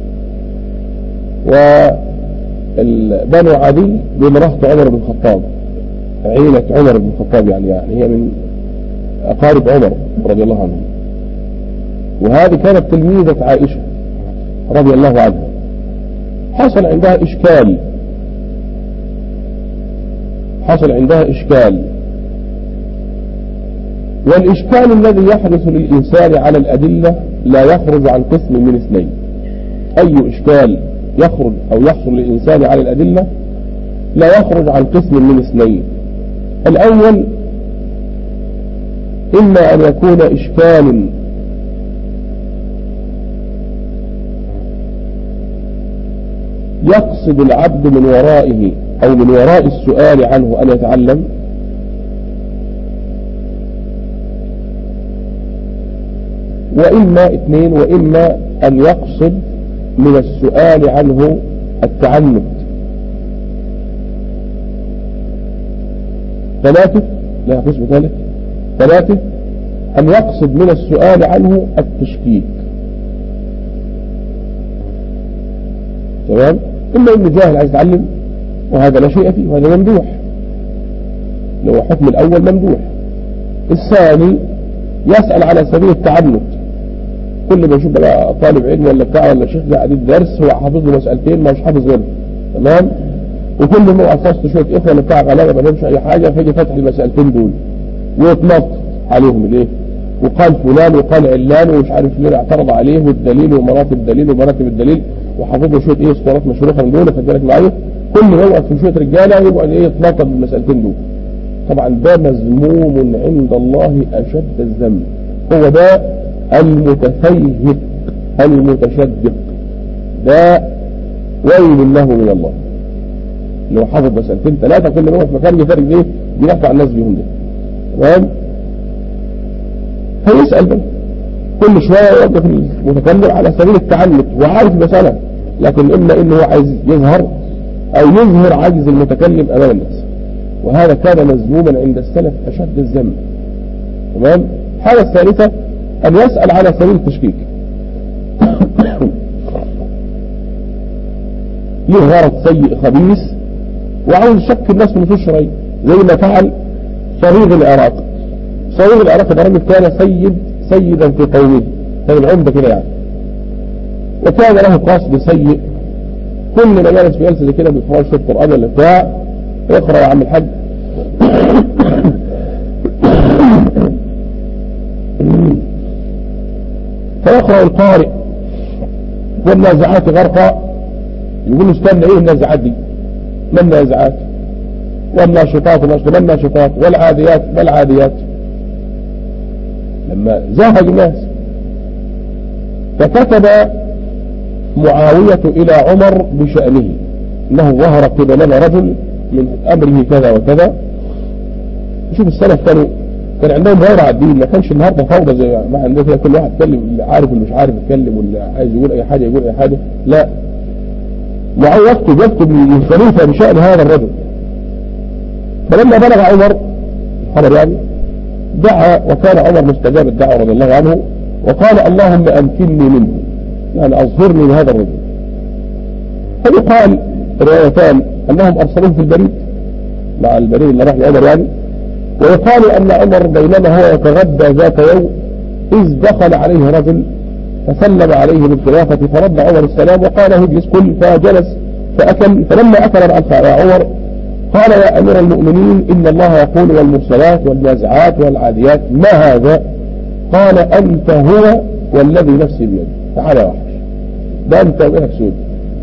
وبنو عدي بمرأة عمر بن الخطاب، عيلة عمر بن الخطاب، يعني, يعني هي من أقارب عمر رضي الله عنه. وهذه كانت تلميذة عائشة رضي الله عنها. حصل عندها إشكال حصل عندها إشكال والإشكال الذي يحدث للإنسان على الأدلة لا يخرج عن قسم من اثنين. أي إشكال يخرج أو يحصل للإنسان على الأدلة لا يخرج عن قسم من اثنين. الأول إما أن يكون إشكال يقصد العبد من ورائه أو من وراء السؤال عنه أن يتعلم، وإما اثنين، وإما أن يقصد من السؤال عنه التعنت. ثلاثة، لا قسم ثالث، ثلاثة أن يقصد من السؤال عنه التشكيك، تمام؟ إما إنه جاهل عايز يتعلم وهذا لا شيء فيه وهذا ممدوح، لو حكم الأول ممدوح. الثاني يسأل على سبيل التعنت، كل ما يشوف بقى طالب علم ولا بتاع ولا شيخ قاعد الدرس هو حافظ له مسألتين ما مش حافظ غيره، تمام؟ وكل ما حفظت شوية إخوة بتاع غلابة ما بيمشي أي حاجة فيجي فتح المسألتين دول ويتنط عليهم ليه؟ وقال فلان وقال علان ومش عارف ليه اعترض عليه والدليل ومراتب الدليل ومراتب الدليل وحافظ له شوية إيه اسطوانات مشروخة من دول، خد بالك معايا؟ كل ما يوقف في شوية رجالة يقعد إيه يتنطط بالمسألتين دول. طبعا ده مذموم عند الله أشد الذنب، هو ده المتفيهق المتشدق، ده ويل له من الله لو حافظ مسألتين ثلاثة كل ما هو في مكان يفرق ايه بيحكوا عن الناس بيهم ده، تمام؟ فيسأل بقى كل شوية يوقف المتكلم على سبيل التعنت وعارف المسألة، لكن إما إنه هو عايز يظهر أو يظهر عجز المتكلم أمام الناس، وهذا كان مذموما عند السلف أشد الذنب، تمام؟ الحالة الثالثة أن يسأل على سبيل التشكيك له غرض سيء خبيث وعاوز يشك الناس من نصوص شرعية، زي ما فعل صريغ العراق. صريغ العراق ده راجل كان سيد سيدا في قومه، كان العمدة كده يعني، وكان له قصد سيء، كل ما جالس في جلسة كده بيقرأ شوية القرآن ولا بتاع اقرأ يا عم الحاج فيقرأ القارئ والنازعات غرقا، يقول له استنى ايه النازعات دي؟ ما النازعات؟ والناشطات ما الناشطات والعاديات ما العاديات؟ لما زهق الناس فكتب معاوية إلى عمر بشأنه انه ظهر قبلنا رجل من امره كذا وكذا. شوف السلف كانوا كان عندهم غير على الدين، ما كانش النهارده فوضى زي ما عندنا كده كل واحد يتكلم اللي عارف واللي مش عارف يتكلم واللي عايز يقول اي حاجه يقول اي حاجه، لا معاوية يكتب يكتب للخليفه بشأن هذا الرجل. فلما بلغ عمر الخبر يعني دعا، وكان عمر مستجاب الدعوه رضي الله عنه، وقال اللهم امكنني منه، يعني اظهرني لهذا الرجل. فيقال روايتان انهم ارسلوه في البريد مع البريد اللي راح لعمر يعني، ويقال ان عمر بينما هو يتغدى ذات يوم اذ دخل عليه رجل فسلم عليه بالخلافة فرد عمر السلام وقال اجلس كل، فجلس فاكل. فلما اكل مع عمر قال يا امير المؤمنين ان الله يقول والمرسلات والنازعات والعاديات ما هذا؟ قال انت هو والذي نفسي بيده، تعالى يا وحش ده انت وإنك سود،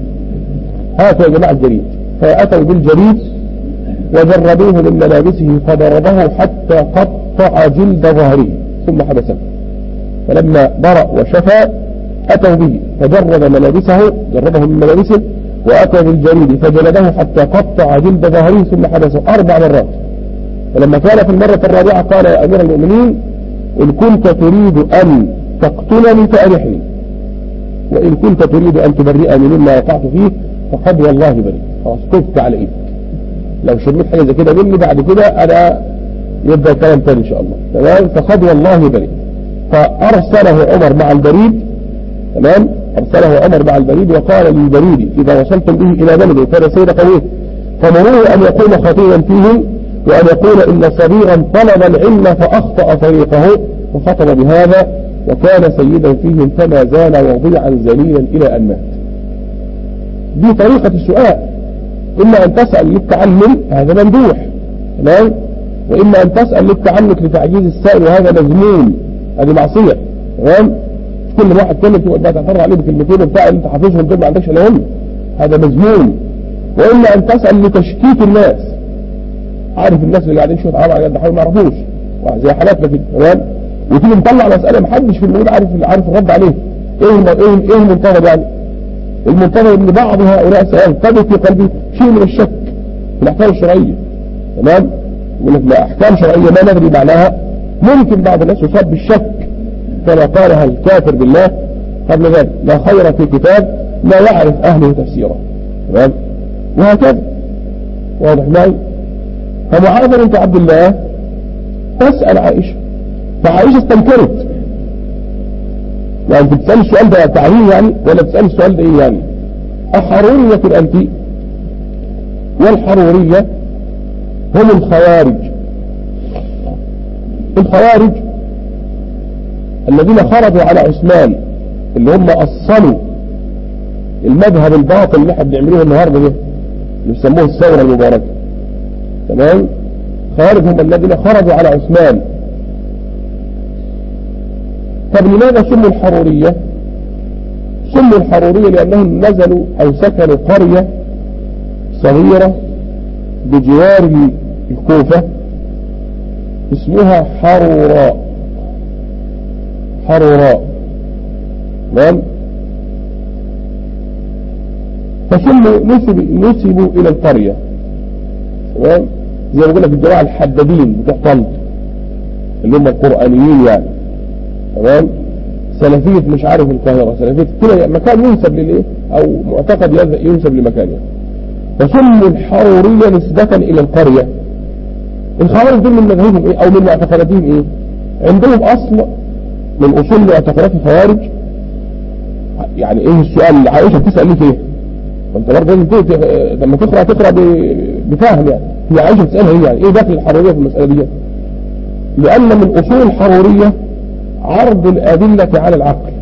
هاتوا يا جماعة الجريد. فأتوا بالجريد وجردوه من ملابسه فضربه حتى قطع جلد ظهره ثم حبسه. فلما برأ وشفى أتوا به فجرد ملابسه جرده من ملابسه وأتى بالجريد فجلده حتى قطع جلد ظهره ثم حبسه أربع مرات. فلما كان في المرة الرابعة قال يا أمير المؤمنين إن كنت تريد أن تقتلني فأرحني، وإن كنت تريد أن تبرئني مما وقعت فيه فقد والله بريء، خلاص تبت على إيدك، لو شريت حاجة زي كده مني بعد كده أنا يبدأ كلام تاني إن شاء الله، تمام؟ فقد والله بريء. فأرسله عمر مع البريد، تمام؟ أرسله عمر مع البريد وقال للبريد إذا وصلتم به إلى بلد كان سيد قويه فمروه أن يكون خطيبا فيه وأن يقول إن صغيرا طلب العلم فأخطأ طريقه فخطب بهذا وكان سيدا فيهم فما زال وضيعا ذليلا إلى أن مات. دي طريقة السؤال، إما أن تسأل للتعلم هذا ممدوح، تمام؟ وإما أن تسأل للتعنت لتعجيز السائل وهذا مذموم، هذه معصية، تمام؟ كل واحد كلمة تقول بقى تعترض عليه بكلمتين وبتاع اللي انت حافظهم دول ما عندكش الا هم، هذا مذموم. وإما أن تسأل لتشكيك الناس، عارف الناس اللي قاعدين شوية عارف على حاول ما يعرفوش زي حالاتنا كده، تمام؟ وتيجي مطلع مسألة محدش في الموجود عارف عارف الرد عليه. ايه ايه ايه المنتظر يعني؟ المنتظر ان بعض هؤلاء سيرتبط في قلبه شيء من الشك في الاحكام الشرعية، تمام؟ يقول لك لا احكام شرعية ما ندري معناها، ممكن بعض الناس يصاب بالشك كما قالها الكافر بالله قبل ذلك لا خير في كتاب لا يعرف اهله تفسيره، تمام؟ وهكذا واضح معي؟ فمعاذ بنت عبد الله تسأل عائشة فعائشة استنكرت، يعني انت بتسأل السؤال ده تعليم يعني ولا بتسأل السؤال ده ايه يعني؟ أحرورية أنت؟ والحرورية هم الخوارج. الخوارج الذين خرجوا على عثمان، اللي هم أصلوا المذهب الباطل اللي احنا بنعمله النهارده ده، اللي بيسموه الثورة المباركة. تمام؟ خوارج هم الذين خرجوا على عثمان. طب لماذا سموا الحرورية؟ سموا الحرورية لأنهم نزلوا أو سكنوا قرية صغيرة بجوار الكوفة اسمها حروراء. حروراء. تمام؟ فسموا نسبوا نسبوا إلى القرية. تمام؟ زي ما بقول لك الجماعة الحدادين بتوع طنط اللي هم القرآنيين يعني. تمام؟ سلفية مش عارف القاهرة، سلفية كده مكان ينسب للإيه أو معتقد ينسب لمكان يعني. فسموا الحرورية نسبة إلى القرية. الخوارج دول من مذهبهم إيه أو من معتقداتهم إيه؟ عندهم أصل من أصول معتقدات الخوارج. يعني إيه السؤال اللي عائشة بتسأل ليه إيه؟ فأنت برضه لازم لما تقرأ تقرأ بفهم يعني. هي عائشة بتسألها إيه يعني؟ إيه داخل الحرورية في المسألة دي؟ لأن من أصول الحرورية عرض الأدلة على العقل،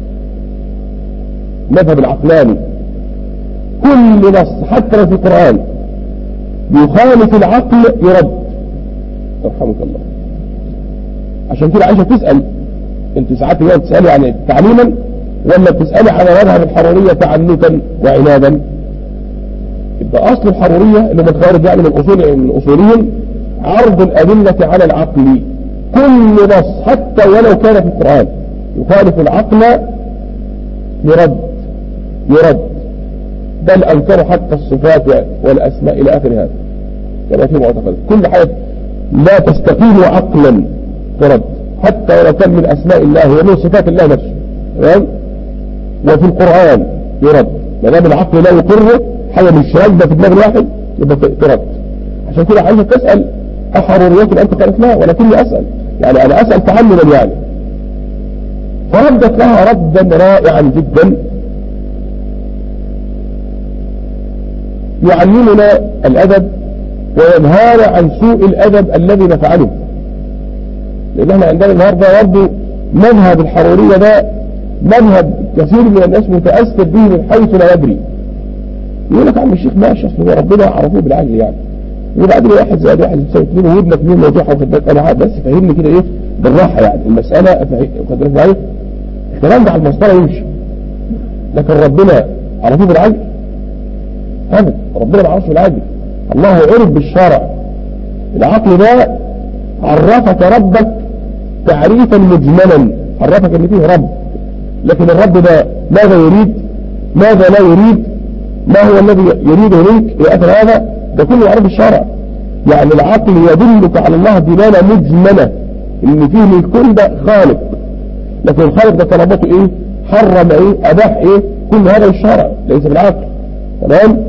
مذهب العقلاني. كل نص حتى لو في القرآن يخالف العقل يرد. يرحمك الله. عشان كده عايشة تسأل، انت ساعات هي بتسألي يعني تعليما ولا بتسألي على مذهب الحرورية تعنتا وعنادا؟ يبقى أصل الحرورية اللي متخارج يعني من أصول من أصولهم عرض الأدلة على العقل. كل نص حتى ولو كان في القرآن يخالف العقل يرد يرد بل أنكروا حتى الصفات والأسماء إلى آخر هذا. كما في معتقد كل حاجة لا تستقيم عقلا ترد حتى ولو كان من أسماء الله ومن صفات الله نفسه. تمام؟ وفي القرآن يرد ما دام العقل لا يقره حاجة مش راكبة في دماغ الواحد يبقى ترد. عشان كده عايزة تسأل أحروريات أنت قالت لا ولكني أسأل يعني أنا أسأل تعلما يعني. فردت لها ردا رائعا جدا يعلمنا الأدب وينهار عن سوء الأدب الذي نفعله. لأن احنا عندنا النهاردة برضه مذهب الحرورية ده مذهب كثير من الناس متأثر به من حيث لا يدري. يقول لك عم الشيخ ماشي اصل ربنا عرفوه بالعجل يعني. وبعدين واحد زائد واحد يساوي اثنين ويبنك مين موضوع واخد بالك انا بس فهمني كده ايه بالراحة يعني المسألة واخد بالك معايا. الكلام ده على المسطرة يمشي. لكن ربنا عرفوه بالعجل؟ أبدا ربنا ما عرفش بالعجل. الله عرف بالشرع. العقل ده عرفك ربك تعريفا مجملا، عرفك ان فيه رب، لكن الرب ده ماذا يريد ماذا لا يريد ما هو الذي يريده منك الى اخر هذا ده كله عرف الشرع. يعني العقل يدلك على الله دلالة مجملة ان فيه من الكل ده خالق، لكن الخالق ده طلبته ايه حرم ايه اباح ايه كل هذا الشرع ليس بالعقل. تمام؟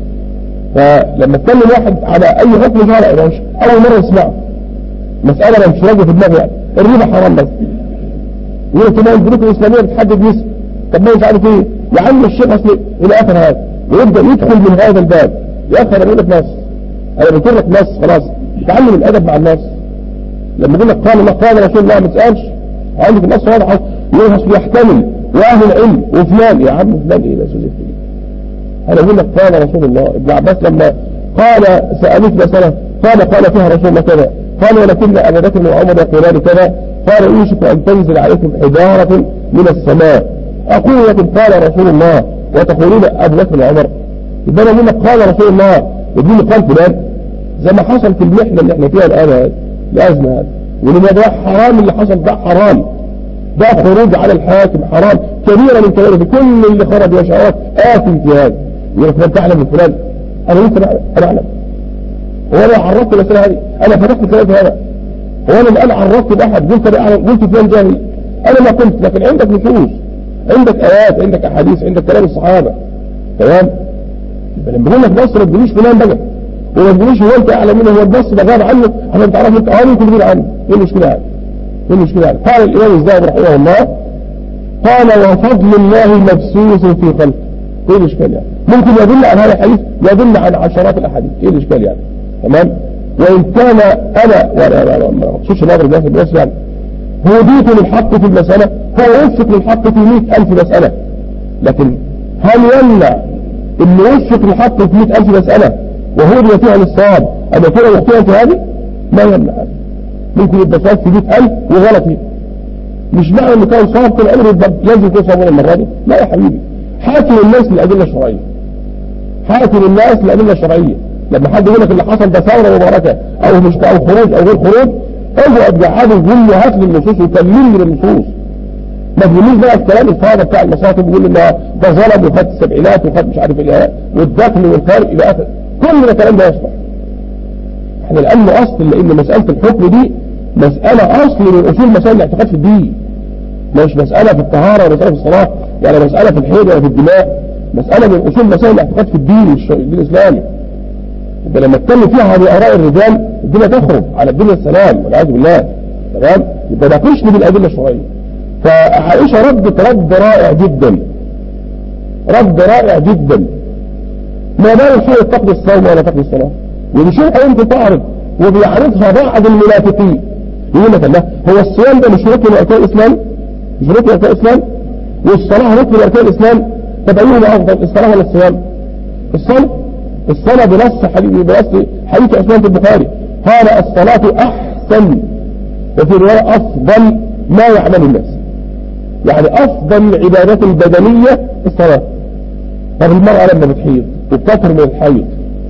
فلما اتكلم واحد على اي حكم شرعي اول مرة يسمعه مسألة مش راجع في دماغه يعني الربا حرام بس يقول كمان البنوك الاسلامية بتحدد نسبة طب ما مش عارف ايه يا عم الشيخ اصل الى اخر هذا ويبدأ يدخل من هذا الباب يا اخي انا بقول لك نص انا بقول لك نص خلاص تعلم الادب مع الناس. لما يقول لك قال الله قال رسول الله ما تسالش عندك النص واضح يقول اصل يحتمل واهل العلم وفلان يا عم فلان ايه بس زي انا بقول لك قال رسول الله. ابن عباس لما قال سألت مسألة قال قال فيها رسول الله كذا قال ولكن أبا بكر وعمر يقولان كذا قال يوشك أن تنزل عليكم حجارة من السماء أقول لكم قال رسول الله وتقولون أبو بكر وعمر. يبقى أنا أقول لك قال رسول الله يقول قال فلان زي ما حصل في المحنة اللي احنا فيها الآن هذه الأزمة هذه ولما ده حرام اللي حصل ده حرام ده خروج على الحاكم حرام كبيرة من كبيرة كل اللي خرج وشعرات آثم في هذا. يقول لك تعلم فلان انا ممكن انا اعلم وانا عرفت المسألة هذه انا فتحت الكلام هذا وانا الان عرفت باحد قلت انا اعلم قلت فلان جاهل انا ما قلت لكن عندك نصوص عندك ايات عندك احاديث عندك كلام الصحابة. تمام؟ لما بقول لك نص ما تقوليش فلان بقى وما تقوليش هو انت اعلم منه هو النص ده غاب عنه عشان تعرف انت اه ممكن تقول عنه. ايه المشكلة هذه؟ ايه المشكلة هذه؟ قال الامام الزاهد رحمه الله قال وفضل الله مبسوط في خلقه ايه الاشكال يعني؟ ممكن يدل عن هذا الحديث يدل عن عشرات الاحاديث، ايه الاشكال يعني؟ تمام. وان كان انا وانا ما اقصدش نظر الناس الناس يعني هديت للحق في المساله، هو وفق للحق في مئة ألف مساله، لكن هل يمنع ان يوفق للحق في مئة ألف مساله وهدي فيها للصواب ان يكون مخطئا في هذه؟ ما يمنع. ممكن يبقى صواب في مئة ألف وغلط فيه، مش معنى انه كان صواب طول عمره يبقى لازم يكون صواب المره دي، لا يا حبيبي. حاكم الناس للادله الشرعيه، حاكم الناس للادله الشرعيه. لما حد يقول لك اللي حصل ده ثوره مباركه او مش او خروج او غير خروج، اقعد جعله يقول له هات لي النصوص وكلمني بالنصوص. ما تقوليش بقى الكلام الفاضي بتاع المصاطب يقول ان ده ظلم وخد السبعينات وخد مش عارف ايه والدخل والخارج الى اخره، كل ده كلام لا يصلح. احنا الان اصل لان مساله الحكم دي مساله اصل من اصول مسائل الاعتقاد في الدين، مش مساله في الطهاره ولا مساله في الصلاه، يعني مساله في الحيض ولا في الدماء، مساله من اصول مسائل الاعتقاد في الدين الدين الاسلامي. انت لما تتكلم فيها هذه اراء الرجال الدنيا تخرج على الدنيا السلام والعياذ بالله. تمام. يبقى ناقشني بالادله الشرعيه. فعائشه ردت رد رائع جدا، رد رائع جدا. ما بال الحائض تقضي الصوم ولا تقضي الصلاه؟ وبشوفها يمكن تعرض وبيعرضها بعض المنافقين يقول لك لا هو الصيام ده مش ركن من اركان الاسلام؟ مش ركن من اركان الاسلام؟ والصلاه ركن من اركان الاسلام؟ طب ايهما افضل الصلاه ولا الصيام؟ الصلاه. الصلاه بنص حديث بنص حديث عثمان بن البخاري قال الصلاه احسن، وفي روايه افضل ما يعمل الناس، يعني افضل العبادات البدنيه الصلاه. طب المراه لما بتحيض وبتطهر من الحيض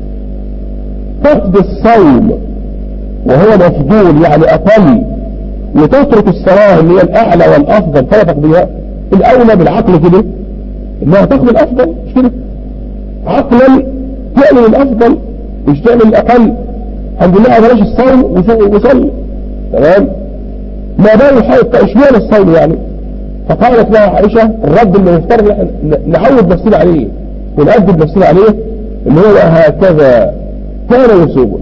تقضي الصوم وهو مفضول يعني اقل، وتترك الصلاه اللي هي الاعلى والافضل فلا تقضيها؟ الاولى بالعقل كده انها تقضي الافضل، مش كده؟ عقلا تعمل الافضل مش تعمل الاقل. الحمد لله بلاش الصوم وصلي. تمام. ما بال الحائض اشمعنى الصوم يعني؟ فقالت لها عائشه الرد اللي مفترض نعود نفسنا عليه ونأدب نفسنا عليه اللي هو هكذا كان يصوبه.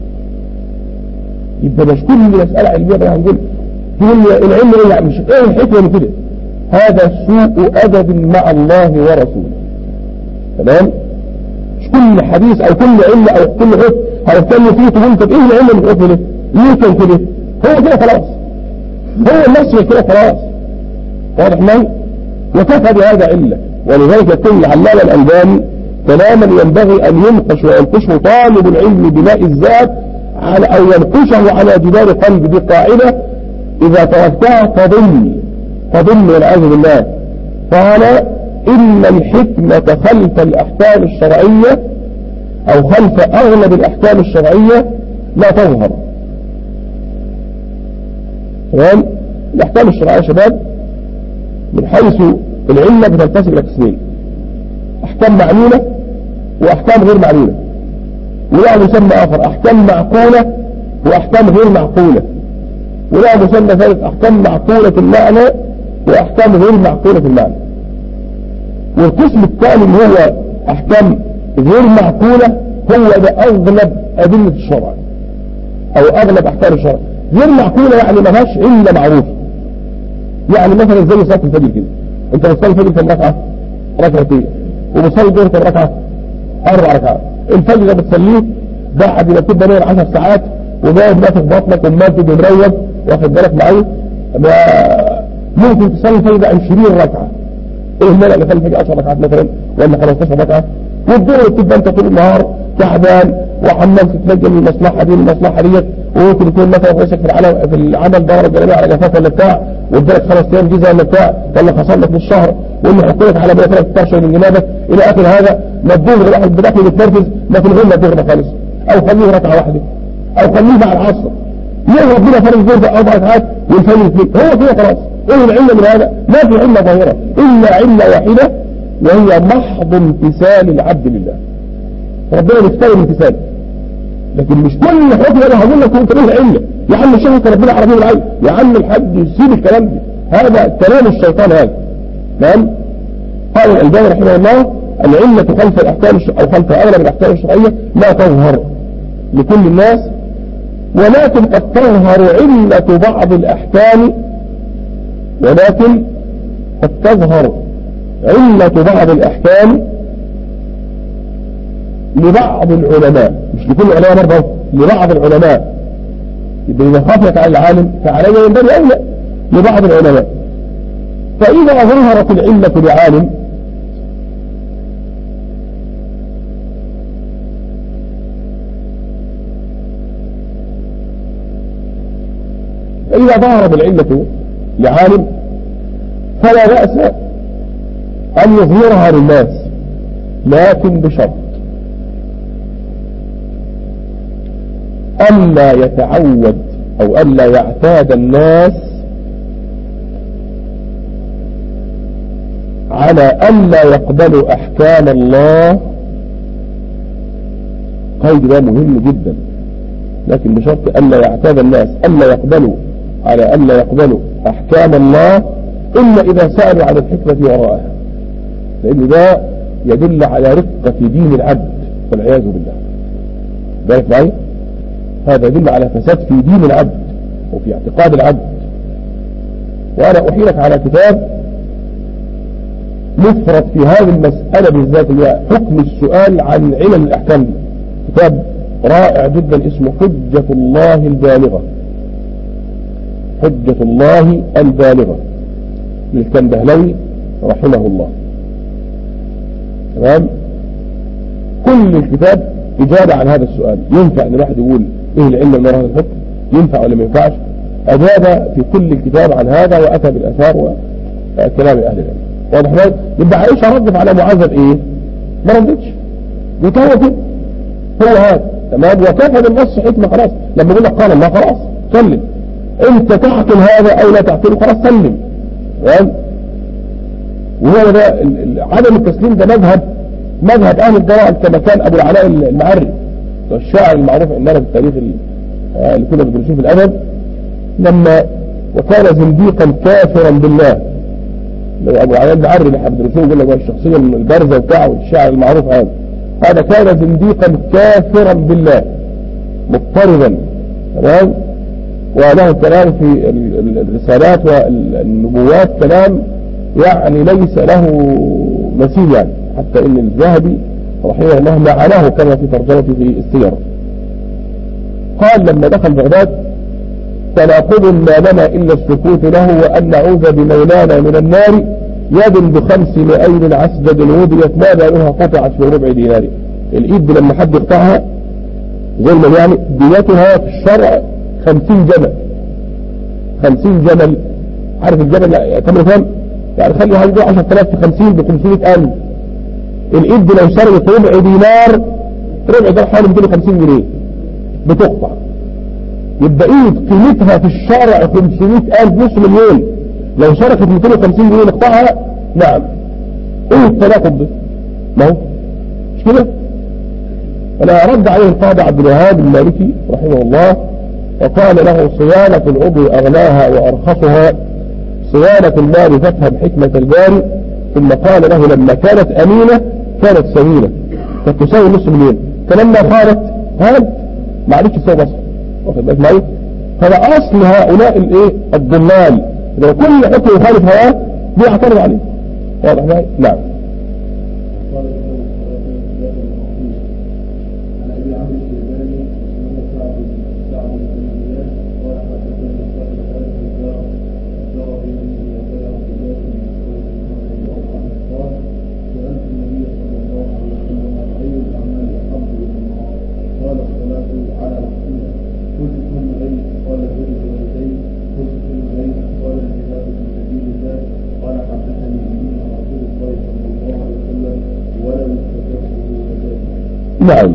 يبقى مش كل مسألة علمية بقى هنقول تقول العلم ايه يعني؟ مش ايه الحكمة من كده؟ هذا سوء ادب مع الله ورسوله. تمام. مش كل حديث او كل علم او كل حكم هنتكلم فيه تقول طب ايه العلم من الحكم ده؟ ليه كان كده؟ هو كده خلاص، هو النص كده خلاص. واضح معي؟ وكفى بهذا علة. ولذلك يقول العلامة الألباني كلاما ينبغي أن ينقش وينقشه طالب العلم بماء الذات على أو ينقشه على جدار قلب. دي قاعدة إذا تركتها تضل تضل والعياذ بالله. قال إن الحكمة خلف الأحكام الشرعية أو خلف أغلب الأحكام الشرعية لا تظهر. تمام. الأحكام الشرعية يا شباب من حيث العلة بتنقسم إلى قسمين: أحكام معلولة وأحكام غير معلولة، ولا مسمى آخر أحكام معقولة وأحكام غير معقولة، ولا مسمى ثالث أحكام معقولة المعنى وأحكام غير معقولة المعنى. والقسم الثاني اللي هو أحكام غير معقولة هو ده أغلب أدلة الشرع أو أغلب أحكام الشرع. غير معقولة يعني ما لهاش علة معروفة، يعني مثلا زي صلاة الفجر كده، انت بتصلي الفجر كم ركعة؟ ركعتين. وبتصلي الظهر كم ركعة؟ أربع ركعات. الفجر ده بتصليه بعد ما تبقى نايم عشر ساعات وقاعد ماسك بطنك ومال تبقى مريض، واخد بالك معايا؟ ممكن تصلي الفجر ده عشرين ركعة. ايه المانع اللي يصلي الفجر عشر ركعات مثلا ولا خمستاشر ركعة؟ والظهر بتبقى انت طول النهار تعبان وعمال تتنجم من المصلحة دي المصلحة ديت، وممكن يكون مثلا رئيسك في العمل في العمل دورة جانبية على جفاف ولا بتاع، وادالك خمس ايام جيزة ولا بتاع، ولا خسر لك بالشهر، واللي يحط لك على مية وتلتاشر من جنابك الى اخر هذا. ما الظهر الواحد بداخل يتنرفز ما في الغنى الظهر خالص، او خليه ركعة واحدة او خليه مع العصر. ليه ربنا فرض الظهر ده اربع ركعات والفجر اثنين؟ هو كده خلاص. ايه العلة من هذا؟ ما في علة ظاهرة الا علة واحدة وهي محض امتثال العبد لله. ربنا بيختار الامتثال، لكن مش كل حكم انا هقول لك انت ليه علة. يا عم الشيخ ربنا عربي العين، يا عم الحاج يسيب الكلام ده، هذا كلام الشيطان هذا. تمام. قال الألباني رحمه الله العلة خلف الأحكام أو خلف أغلب الأحكام الشرعية لا تظهر لكل الناس، ولكن قد تظهر علة بعض الأحكام، ولكن قد تظهر علة بعض الأحكام لبعض العلماء، مش لكل العلماء برضه، لبعض العلماء. يبقى إذا خافك على العالم فعليه ينبغي أولى لبعض العلماء. فإذا ظهرت العلة لعالم فإذا ظهرت العلة لعالم فلا بأس أن يظهرها للناس، لكن بشرط ألا يتعود أو ألا يعتاد الناس على ألا يقبلوا أحكام الله. قيد ده مهم جدا، لكن بشرط ألا يعتاد الناس ألا يقبلوا على ألا يقبلوا أحكام الله إلا إذا سألوا عن الحكمة وراءها، لأن ده يدل على رقة دين العبد والعياذ بالله. ذلك معي هذا يدل على فساد في دين العبد وفي اعتقاد العبد. وأنا أحيلك على كتاب مفرد في هذه المسألة بالذات، اللي هي حكم السؤال عن علل الأحكام دي. كتاب رائع جدا اسمه حجة الله البالغة، حجة الله البالغة للكندهلوي رحمه الله. تمام. كل الكتاب إجابة عن هذا السؤال. ينفع أن الواحد يقول إيه العلة من هذا الحكم؟ ينفع ولا ما ينفعش؟ أجاب في كل الكتاب عن هذا وأتى بالآثار وكلام أهل العلم. واضح معي؟ يبقى عائشة ردت على معاذ إيه؟ ما ردتش. وكان كده هو هذا. تمام. وكفى بالنص حكمة خلاص. لما يقول لك قال الله خلاص سلم. أنت تعقل هذا أو لا تعقله خلاص سلم. تمام. وهو ده عدم التسليم ده مذهب مذهب أهل الضلال، كما كان أبو العلاء المعري الشاعر المعروف عندنا في التاريخ اللي كنا بندرسوه في الأدب، لما وكان زنديقا كافرا بالله. أبو العلاء المعري اللي احنا بندرسوه يقول لك الشخصية البارزة بتاعه الشاعر المعروف هذا هذا كان زنديقا كافرا بالله مضطربا. تمام. وله كلام في الرسالات والنبوات كلام يعني ليس له مثيل، يعني حتى ان الذهبي رحمه الله لعنه كما في ترجمته في السير. قال لما دخل بغداد: تناقض ما لنا إلا السكوت له، وأن نعوذ بمولانا من النار يد بخمس مئين عسجد وضيت ما بالها قطعت في ربع دينار. الإيد لما حد يقطعها ظلما يعني ديتها في الشرع خمسين جمل. خمسين جمل. عارف الجمل تمر كام؟ يعني خلي هيدو عشرة آلاف في خمسين ب خمسمائة ألف. الإيد لو سرقت ربع دينار، ربع ده حوالي مئتين وخمسين جنيه بتقطع. يبقى ايد قيمتها في الشارع خمسمائة ألف، نص مليون. لو سرقت مئتين وخمسين جنيه نقطعها. نعم. ايه التناقض ده؟ ما هو مش كده؟ انا رد عليه القاضي عبد الوهاب المالكي رحمه الله وقال له: صيانة العضو اغلاها وارخصها، صيانة المال تفهم حكمة الباري. ثم قال له: لما كانت امينة كانت سمينة فتساوي نص مليون، فلما خانت هانت ما عادتش تساوي بصر. واخد بالك معي؟ هذا اصل هؤلاء الايه الضلال، اذا كل حكم يخالف هواه بيعترض عليه. واضح معي؟ نعم. نعم.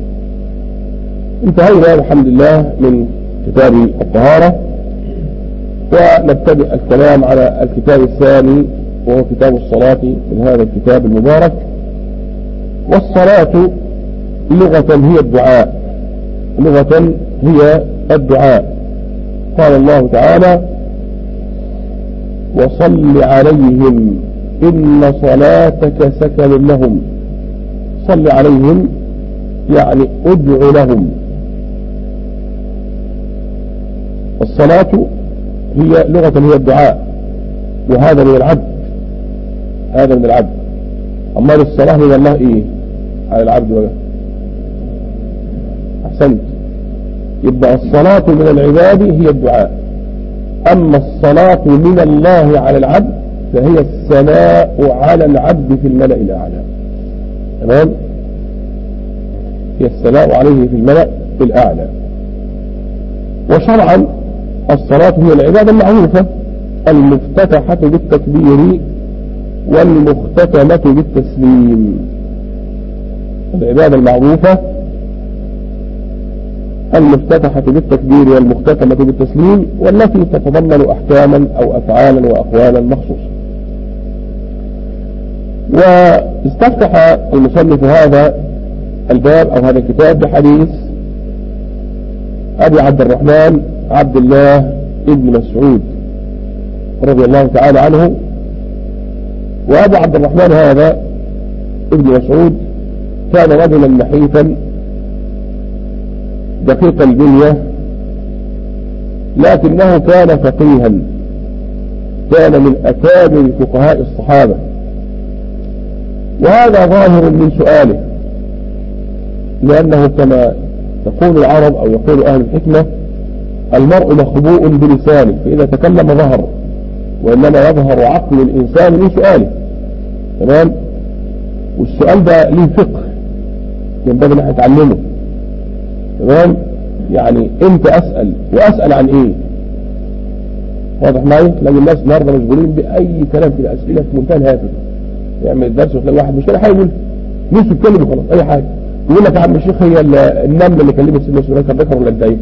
انتهينا الحمد لله من كتاب الطهارة، ونبتدئ الكلام على الكتاب الثاني وهو كتاب الصلاة من هذا الكتاب المبارك. والصلاة لغة هي الدعاء، لغة هي الدعاء. قال الله تعالى: وصل عليهم إن صلاتك سكن لهم. صل عليهم يعني ادعو لهم. الصلاة هي لغة هي الدعاء، وهذا من العبد، هذا من العبد. أما الصلاة من الله إيه على العبد بقى؟ أحسنت. يبقى الصلاة من العباد هي الدعاء، أما الصلاة من الله على العبد فهي الثناء على العبد في الملأ الأعلى. تمام؟ هي الثناء عليه في الملأ الأعلى. وشرعا الصلاة هي العبادة المعروفة المفتتحة بالتكبير والمختتمة بالتسليم. العبادة المعروفة المفتتحة بالتكبير والمختتمة بالتسليم، والتي تتضمن أحكاما أو أفعالا وأقوالا مخصوصة. واستفتح المصنف هذا الباب أو هذا الكتاب بحديث أبي عبد الرحمن عبد الله ابن مسعود رضي الله تعالى عنه. وأبو عبد الرحمن هذا ابن مسعود كان رجلا نحيفا دقيق البنية، لكنه كان فقيها، كان من أكابر فقهاء الصحابة. وهذا ظاهر من سؤاله، لأنه كما تقول العرب أو يقول أهل الحكمة المرء مخبوء بلسانه، فإذا تكلم ظهر، وإنما يظهر عقل الإنسان من سؤاله. تمام؟ والسؤال ده ليه فقه ينبغي ان احنا نتعلمه. تمام؟ يعني انت اسأل واسأل عن ايه؟ واضح معي؟ تلاقي الناس النهارده مشغولين باي كلام كده، اسئله في منتهى الهاتف. يعمل الدرس وتلاقي واحد مش لاقي حاجه يقول نفسه يتكلم وخلاص اي حاجه، يقول لك يا عم الشيخ هي النمله اللي كلمت سيدنا سليمان كان ذكر ولا انتهى؟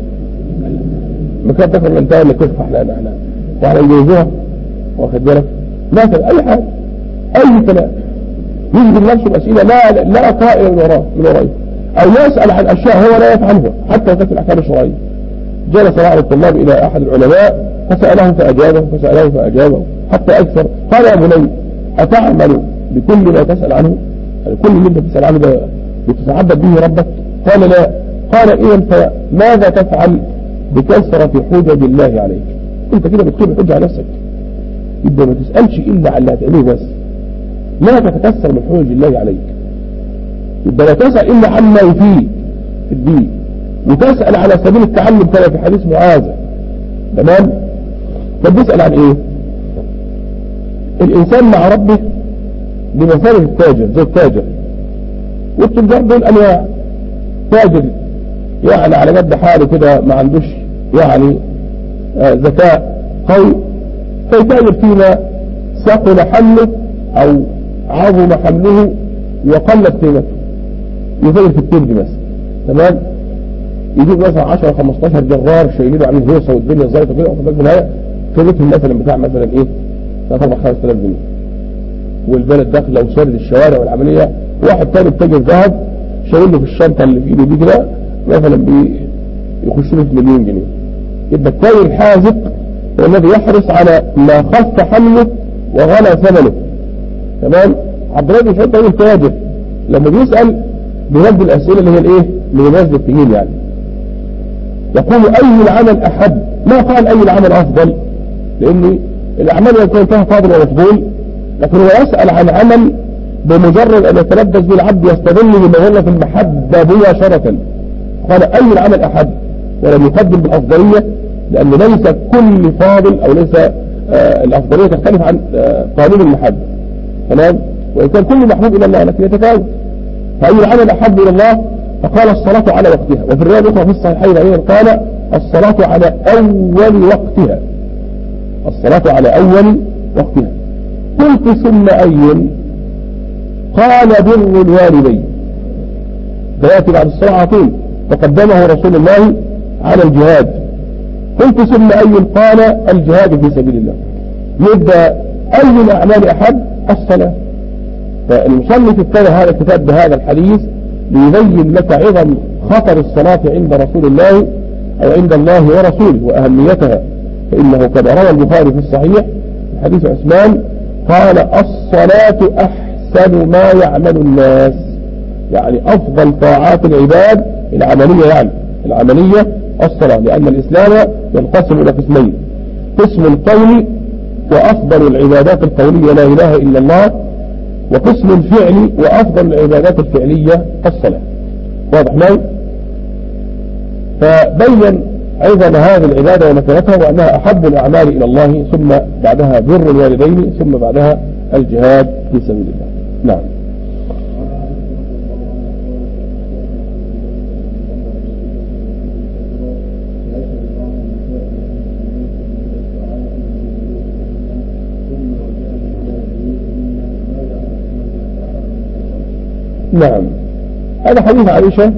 ما كان ذكر ولا انتهى اللي كيف احنا احنا واحنا نجوزوها، واخد بالك؟ مثلا اي حاجه اي كلام يجب نفسه الأسئلة لا لا طائر من وراه من وراه أو يسأل عن أشياء هو لا يفعلها حتى وكانت الأحكام الشرعية. جلس بعض الطلاب إلى أحد العلماء فسأله فأجابه فسأله فأجابه حتى أكثر. قال يا بني أتعمل بكل ما تسأل عنه؟ يعني كل اللي أنت تسأل عنه ده بتتعبد به ربك؟ قال لا. قال إذا فماذا تفعل بكثرة حجج الله عليك؟ أنت كده بتقيم الحجة على نفسك، يبقى ما تسألش إلا على اللي هتعمله بس، لا تتكسر من حجج الله عليك. يبقى لا تسأل إلا عما يفيد في الدين، وتسأل على سبيل التعلم كما في حديث معاذ. تمام؟ طب بيسأل عن إيه؟ الإنسان مع ربه بمثابة التاجر، زي التاجر، والتجار دول أنواع. تاجر يعني على قد حاله كده ما عندوش يعني آه ذكاء قوي، فيتاجر فيما ثقل حمله أو عظم حمله وقلت قيمته، يتاجر في الترج مثلا. تمام؟ يجيب مثلا عشرة خمستاشر جرار شايلين عليه الهوسه والدنيا الزيطه كده، وفي النهايه قيمتهم مثلا بتاع مثلا ايه؟ ثلاثة أربعة خمسة آلاف جنيه، والبلد داخله وسارد الشوارع والعمليه. واحد تاني بتاجر ذهب شايل له في الشنطه اللي في ايده دي كده مثلا بيخش له في مليون جنيه. يبقى التاجر الحاذق هو الذي يحرص على ما خف حمله وغلى ثمنه. تمام؟ عبد الله بن مسعود تاجر لما بيسال بيرد الاسئله اللي هي الايه؟ اللي هي نازله التقيل يعني. يقول أي العمل أحب؟ ما قال أي العمل أفضل، لأن الأعمال يكون فيها فاضل ومفضول، لكن هو يسأل عن عمل بمجرد أن يتلبس به العبد يستدل بمظلة المحبة مباشرة. قال أي العمل أحب، ولم يقدم بالأفضلية، لأن ليس كل فاضل أو ليس آه الأفضلية تختلف عن آه قانون المحبة. تمام؟ وإن كان كل محبوب إلى الله لكن يتفاوت. فأي العمل أحب إلى الله؟ فقال الصلاة على وقتها. وفي الرواية الأخرى في الصحيحين أيضا قال الصلاة على أول وقتها، الصلاة على أول وقتها. قلت ثم أي؟ قال بر الوالدين. ده يأتي بعد الصلاة على طول، فقدمه رسول الله على الجهاد. قلت ثم أي؟ قال الجهاد في سبيل الله. يبقى أي الأعمال أحب؟ الصلاة. فالمصنف ابتدى هذا الكتاب بهذا الحديث ليبين لك عظم خطر الصلاة عند رسول الله أو عند الله ورسوله وأهميتها. فإنه كما روى البخاري في الصحيح حديث عثمان قال الصلاة أحسن ما يعمل الناس، يعني أفضل طاعات العباد العملية، يعني العملية الصلاة، لأن الإسلام ينقسم إلى قسمين: قسم القول وأفضل العبادات القولية لا إله إلا الله، وقسم الفعل وأفضل العبادات الفعلية الصلاة. واضح معي؟ فبين أيضا هذه العبادة ومكانتها وأنها أحب الأعمال إلى الله، ثم بعدها بر الوالدين، ثم بعدها الجهاد في سبيل الله. نعم. نعم، هذا حديث عائشة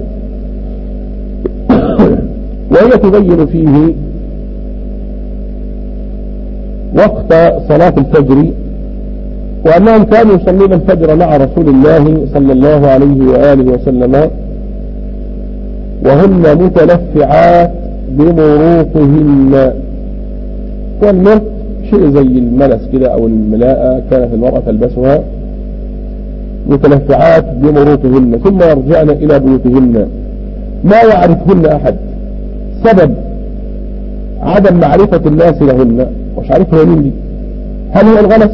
وهي تبين فيه وقت صلاة الفجر، وأنهم كانوا يصلون الفجر مع رسول الله صلى الله عليه وآله وسلم وهن متلفعات بمروطهن. والمرط شيء زي الملس كده أو الملاءة كانت المرأة تلبسها، متلفعات بمروطهن، ثم يرجعن إلى بيوتهن ما يعرفهن أحد. سبب عدم معرفة الناس لهن مش عارفها مين دي، هل هو الغلس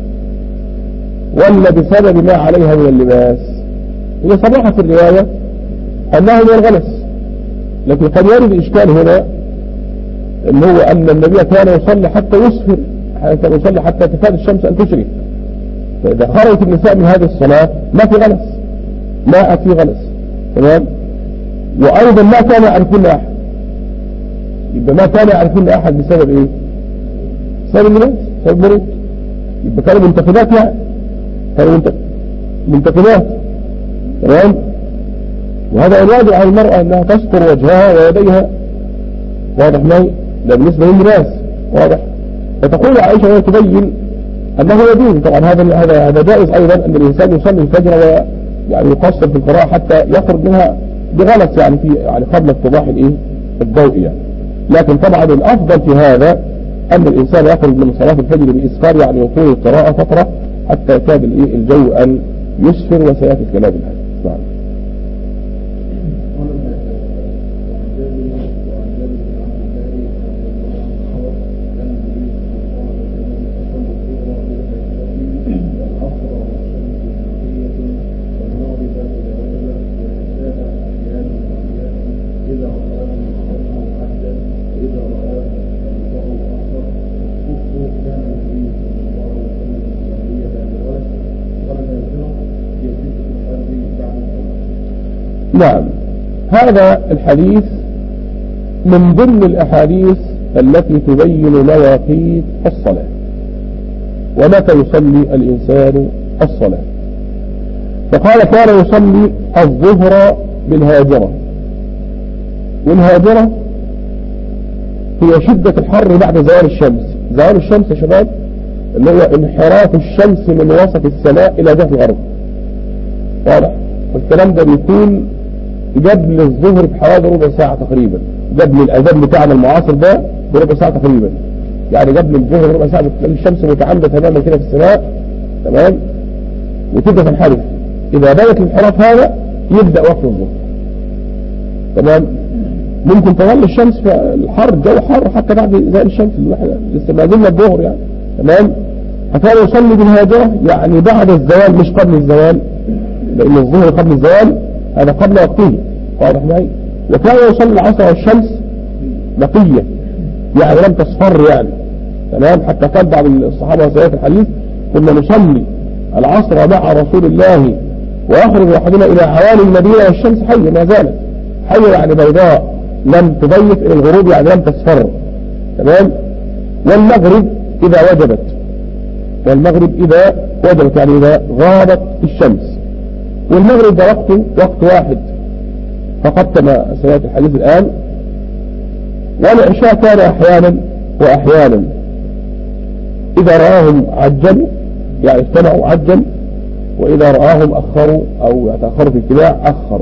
ولا بسبب ما عليها من اللباس؟ هي صريحة في الرواية أنه هو الغلس، لكن قد يرد إشكال هنا اللي هو أن النبي كان يصلي حتى يصفر، كان يصلي حتى تكاد الشمس أن تشرق، فإذا خرجت النساء من هذه الصلاة ما في غلس، ما في غلس، تمام. وأيضا ما كان يعرفون أحد، يبقى ما كان يعرفون أحد بسبب إيه؟ بسبب اللباس، بسبب مرض، يبقى كانوا منتقدات، يعني كانوا منتقدات، تمام. وهذا الواجب على المرأة أنها تستر وجهها ويديها، واضح معي؟ ده بالنسبة لللباس، واضح. فتقول عائشة وهي تبين أنه يجوز، طبعا هذا هذا هذا جائز أيضا أن الإنسان يصلي الفجر ويعني يقصر في القراءة حتى يخرج منها بغلط، يعني في يعني قبل اتضاح الإيه؟ الضوء يعني. لكن طبعا الأفضل في هذا أن الإنسان يخرج من صلاة الفجر بإسفار، يعني يطول القراءة فترة حتى يكاد الجو أن يسفر، وسيأتي الكلام الآن. نعم. نعم، هذا الحديث من ضمن الأحاديث التي تبين مواقيت الصلاة ومتى يصلي الإنسان الصلاة. فقال كان يصلي الظهر بالهاجرة، والهاجرة هي شدة الحر بعد زوال الشمس. زوال الشمس يا شباب اللي هو انحراف الشمس من وسط السماء إلى جهة الأرض، واضح؟ والكلام ده بيكون قبل الظهر بحوالي ربع ساعة تقريبا، قبل الأذان بتاعنا المعاصر ده بربع ساعة تقريبا، يعني قبل الظهر ربع ساعة بتلاقي الشمس متعامدة تماما كده في السماء، تمام، وتبدأ تنحرف. إذا بدأت الانحراف هذا يبدأ وقت الظهر، تمام. ممكن تظل الشمس في الحر، جو حر حتى بعد زوال الشمس، لسه ما زلنا الظهر يعني، تمام. فكان يصلي بالهاجرة يعني بعد الزوال مش قبل الزوال، لأن الظهر قبل الزوال هذا قبل وقته، واضح معي. وكان يصلي العصر والشمس نقية، يعني لم تصفر يعني، تمام. حتى قال بعض الصحابة وسيئات الحديث كنا نصلي العصر مع رسول الله ويخرج أحدنا إلى عوالي المدينة والشمس حية ما زالت حية، يعني بيضاء لم تضيف إلى الغروب، يعني لم تصفر، تمام. والمغرب إذا وجبت، والمغرب إذا وجبت يعني إذا غابت الشمس. والمغرب ده وقته وقت واحد فقط كما سيأتي الحديث الآن. والعشاء كان أحيانا وأحيانا، إذا رآهم عجلوا يعني اجتمعوا عجل، وإذا رآهم أخروا أو يتأخروا في اجتماع أخر.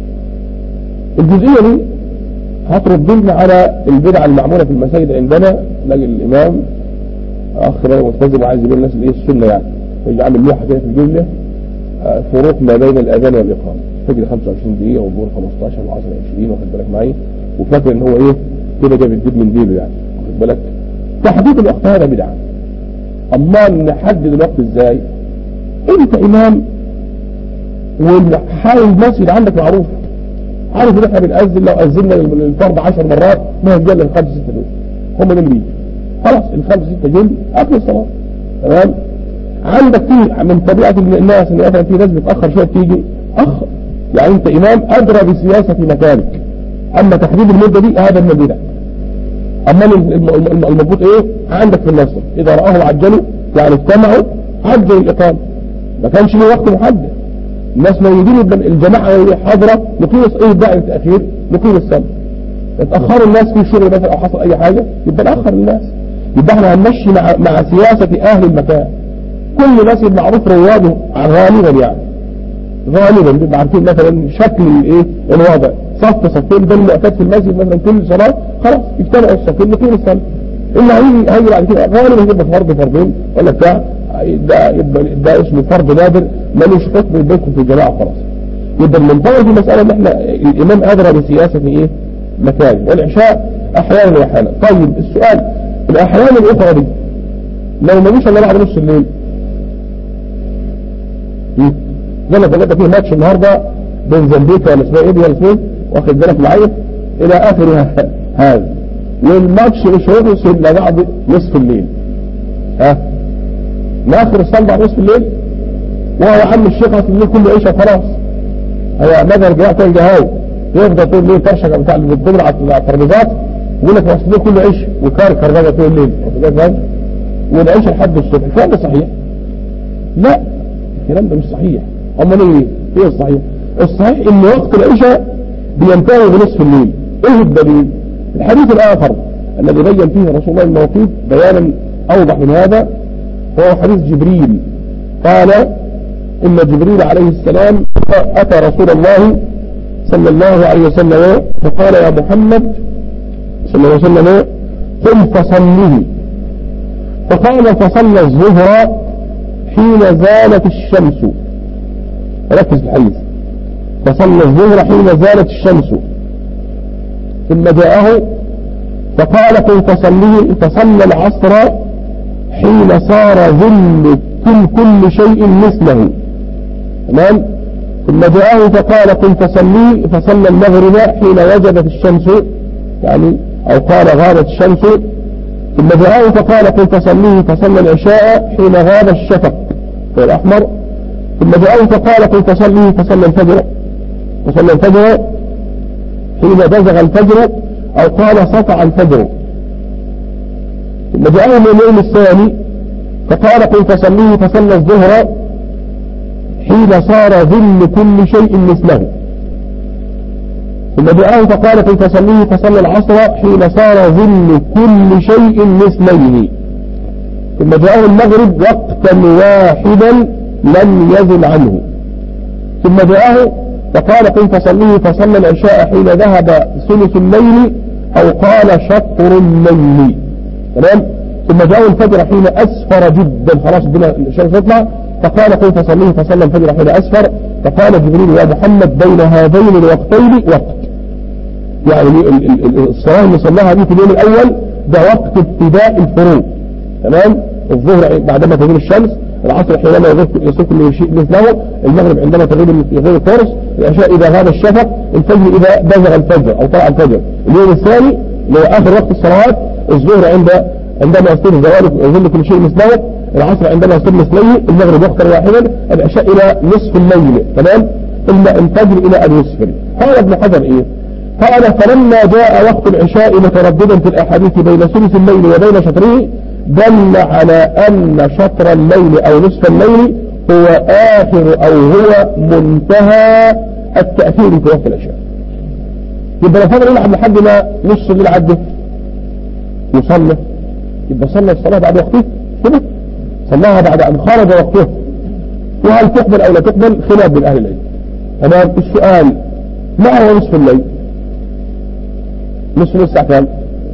الجزئية دي هترد بنا على البدعة المعمولة في المساجد عندنا. نلاقي الإمام أخ بقى ملتزم وعايز يقول الناس الإيه السنة، يعني يجي عامل لوحة كده في الجملة فروق ما بين الأذان والإقامة، فجر خمسة وعشرين دقيقة والظهر خمستاشر والعصر عشرين، واخد بالك معي، وفاكر إن هو إيه كده جاب الجيب من ديله يعني، واخد بالك. تحديد الوقت هذا بدعة. أما نحدد الوقت إزاي؟ أنت إمام والحال المسجد عندك معروف، عارف ان احنا بنأذن، لو أذنا الفرض عشر مرات ما هنجي لنا الخمس ستة دول، هم دول بيجي خلاص الخمس ستة دول قبل الصلاة. تمام. عندك في من طبيعة الناس ان مثلا في ناس بتأخر شوية تيجي أخر، يعني انت امام ادرى بسياسة مكانك، اما تحديد المدة دي هذا من البدع. اما المضبوط ايه عندك في النص، اذا رآهم عجلوا يعني اجتمعوا عجلوا الاقامة، ما كانش له وقت محدد، الناس موجودين الجماعة حاضرة نقيم ايه الداعي التأخير نقيم الصلاة. اتأخروا الناس في الشغل مثلا او حصل اي حاجة يبقى نأخر الناس، يبقى احنا هنمشي مع, مع سياسة اهل المكان. كل ناس يبقى معروف رواده غالبا، يعني غالبا بيبقى عارفين مثلا شكل الايه الوضع، صف صفين ده المعتاد في المسجد مثلا كل صلاة خلاص يجتمعوا الصفين نقيم الصلاة. اللي هيجي هيجي بعد كده غالبا يبقى فرض فرضين ولا بتاع، ده يبقى ده اسمه فرض نادر ملوش حكم بينكم في الجماعة خلاص. يبقى المنطقة دي مسألة ان احنا الامام ادرى بسياسة ايه مكان، والعشاء احيانا واحيانا. طيب السؤال الاحيان الاخرى دي لو ما جيش الا بعد نص الليل، زي ما قلت فيه ماتش النهارده بين زامبيكا ولا اسمها ايه دي ولا اسمها واخد بالك معايا الى اخر هذا، والماتش مش هيخلص الا بعد نصف الليل، ها لاخر الصلاه بعد نصف الليل، وهو عم الشيخ اصل الليل كله عيشه خلاص، هو مثلا الجماعه بتوع الجهاوي يفضل طول الليل فرشك بتاع الدبر على الترابيزات ويقول لك اصل الليل كله عيش وكاركر بقى طول الليل والعيشه لحد الصبح. الكلام ده صحيح؟ لا الكلام ده مش صحيح. امال ايه؟ ايه الصحيح؟ الصحيح ان وقت العشاء بينتهي بنصف الليل. ايه الدليل؟ الحديث الاخر الذي بين فيه رسول الله المواقيت بيانا اوضح من هذا هو حديث جبريل، قال ان جبريل عليه السلام اتى رسول الله صلى الله عليه وسلم فقال يا محمد صلى الله عليه وسلم قم فصلي، فقال فصلى الظهر حين زالت الشمس. ركز في الحديث، فصلى الظهر حين زالت الشمس، ثم جاءه فقال قم فصلي، فصلى العصر حين صار ظل كل, كل شيء مثله. تمام. ثم جاءه فقال قم فصلي، فصلى المغرب حين وجبت الشمس، يعني او قال غابت الشمس. ثم جاءه فقال قم فصلي، فصلى العشاء حين غاب الشفق الأحمر. ثم جاءه فقال قم فصلي، فصلى الفجر، فصلى الفجر حين بزغ الفجر أو قال سطع الفجر. ثم جاءه من اليوم الثاني فقال قم فصلي، فصلى الظهر حين صار ظل كل شيء مثله. ثم جاءه فقال قم فصلي، فصلى العصر حين صار ظل كل شيء مثليه. ثم جاءه المغرب وقتا واحدا لم يزل عنه. ثم جاءه فقال قم فصلي، فصلى العشاء حين ذهب ثلث الليل أو قال شطر الليل. تمام. ثم جاءه الفجر حين أسفر جدا، خلاص بنا الشمس تطلع، فقال قم فصلي، فصلى الفجر حين أسفر. فقال جبريل يا محمد بين هذين الوقتين وقت، يعني الصلاة اللي صلاها دي في اليوم الأول ده وقت ابتداء الفروض. تمام. الظهر بعدما تغيب الشمس، العصر حينما يصير كل شيء مثله، المغرب عندما تغيب يغيب الفرس، العشاء إذا غاب الشفق، الفجر إذا بزغ الفجر أو طلع الفجر. اليوم الثاني اللي هو آخر وقت الصلوات، الظهر عند عندما يصير زوال يظل كل شيء مثله، العصر عندما يصير مثله، المغرب وقتا واحدا، العشاء إلى نصف الليل. تمام. ثم الفجر إلى أن يسفر. قال ابن حجر إيه؟ قال فلما جاء وقت العشاء مترددا في الأحاديث بين ثلث الليل وبين شطره دل على أن شطر الليل أو نصف الليل هو آخر أو هو منتهى التأثير في وقت العشاء. يبقى الفجر يلعب لحد ما نص الليل عدت يصلي، يبقى صلى الصلاة بعد وقته كده، صلاها بعد أن خرج وقته. وهل تقبل أو لا تقبل خلاف بين أهل العلم. تمام. السؤال ما هو نصف الليل؟ نصف الليل الساعة كام؟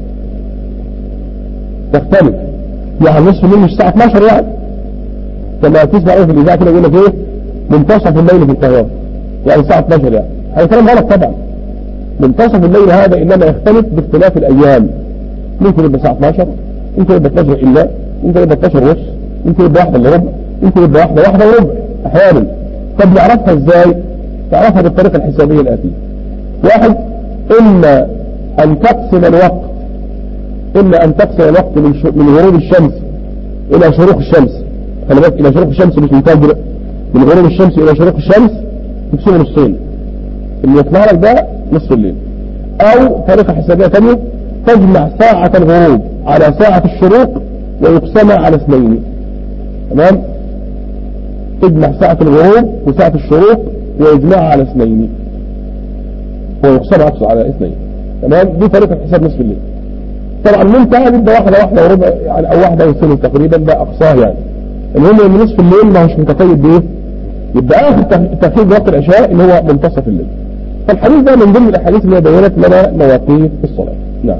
تختلف، يعني نصف الليل مش الساعة اثناشر، يعني كما تسمع في الإذاعة كده يقول لك إيه منتصف الليل في القاهرة، يعني الساعة اثناشر، يعني هذا كلام غلط طبعا. منتصف الليل هذا إنما يختلف باختلاف الأيام، ممكن يبقى الساعة اثناشر، ممكن يبقى اثناشر إلا، ممكن يبقى اثناشر ونص، ممكن يبقى واحدة إلا ربع، ممكن يبقى واحدة واحدة وربع أحيانا. طب نعرفها إزاي؟ تعرفها بالطريقة الحسابية الآتية. واحد، إما أن تقسم الوقت إما أن تقسم الوقت من, من غروب الشمس إلى شروق الشمس، خلي بالك إلى شروق الشمس مش من فجر، من غروب الشمس إلى شروق الشمس تقسمه نصين، اللي يطلع لك ده نصف الليل. أو طريقة حسابية ثانية، تجمع ساعة الغروب على ساعة الشروق ويقسم على اثنين. تمام؟ تجمع ساعة الغروب وساعة الشروق ويجمعها على اثنين ويقسم أقصى على اثنين. تمام؟ دي طريقة حساب نصف الليل. طبعا منتهى بيبقى واحدة واحدة وربع يعني أو واحدة وثلث تقريبا، ده أقصاه يعني. المهم ان نصف الليل ما هوش متقيد بايه، يبقى اخر تقييد وقت العشاء اللي هو منتصف الليل. فالحديث ده من ضمن الاحاديث اللي بينت لنا مواقيت الصلاة. نعم.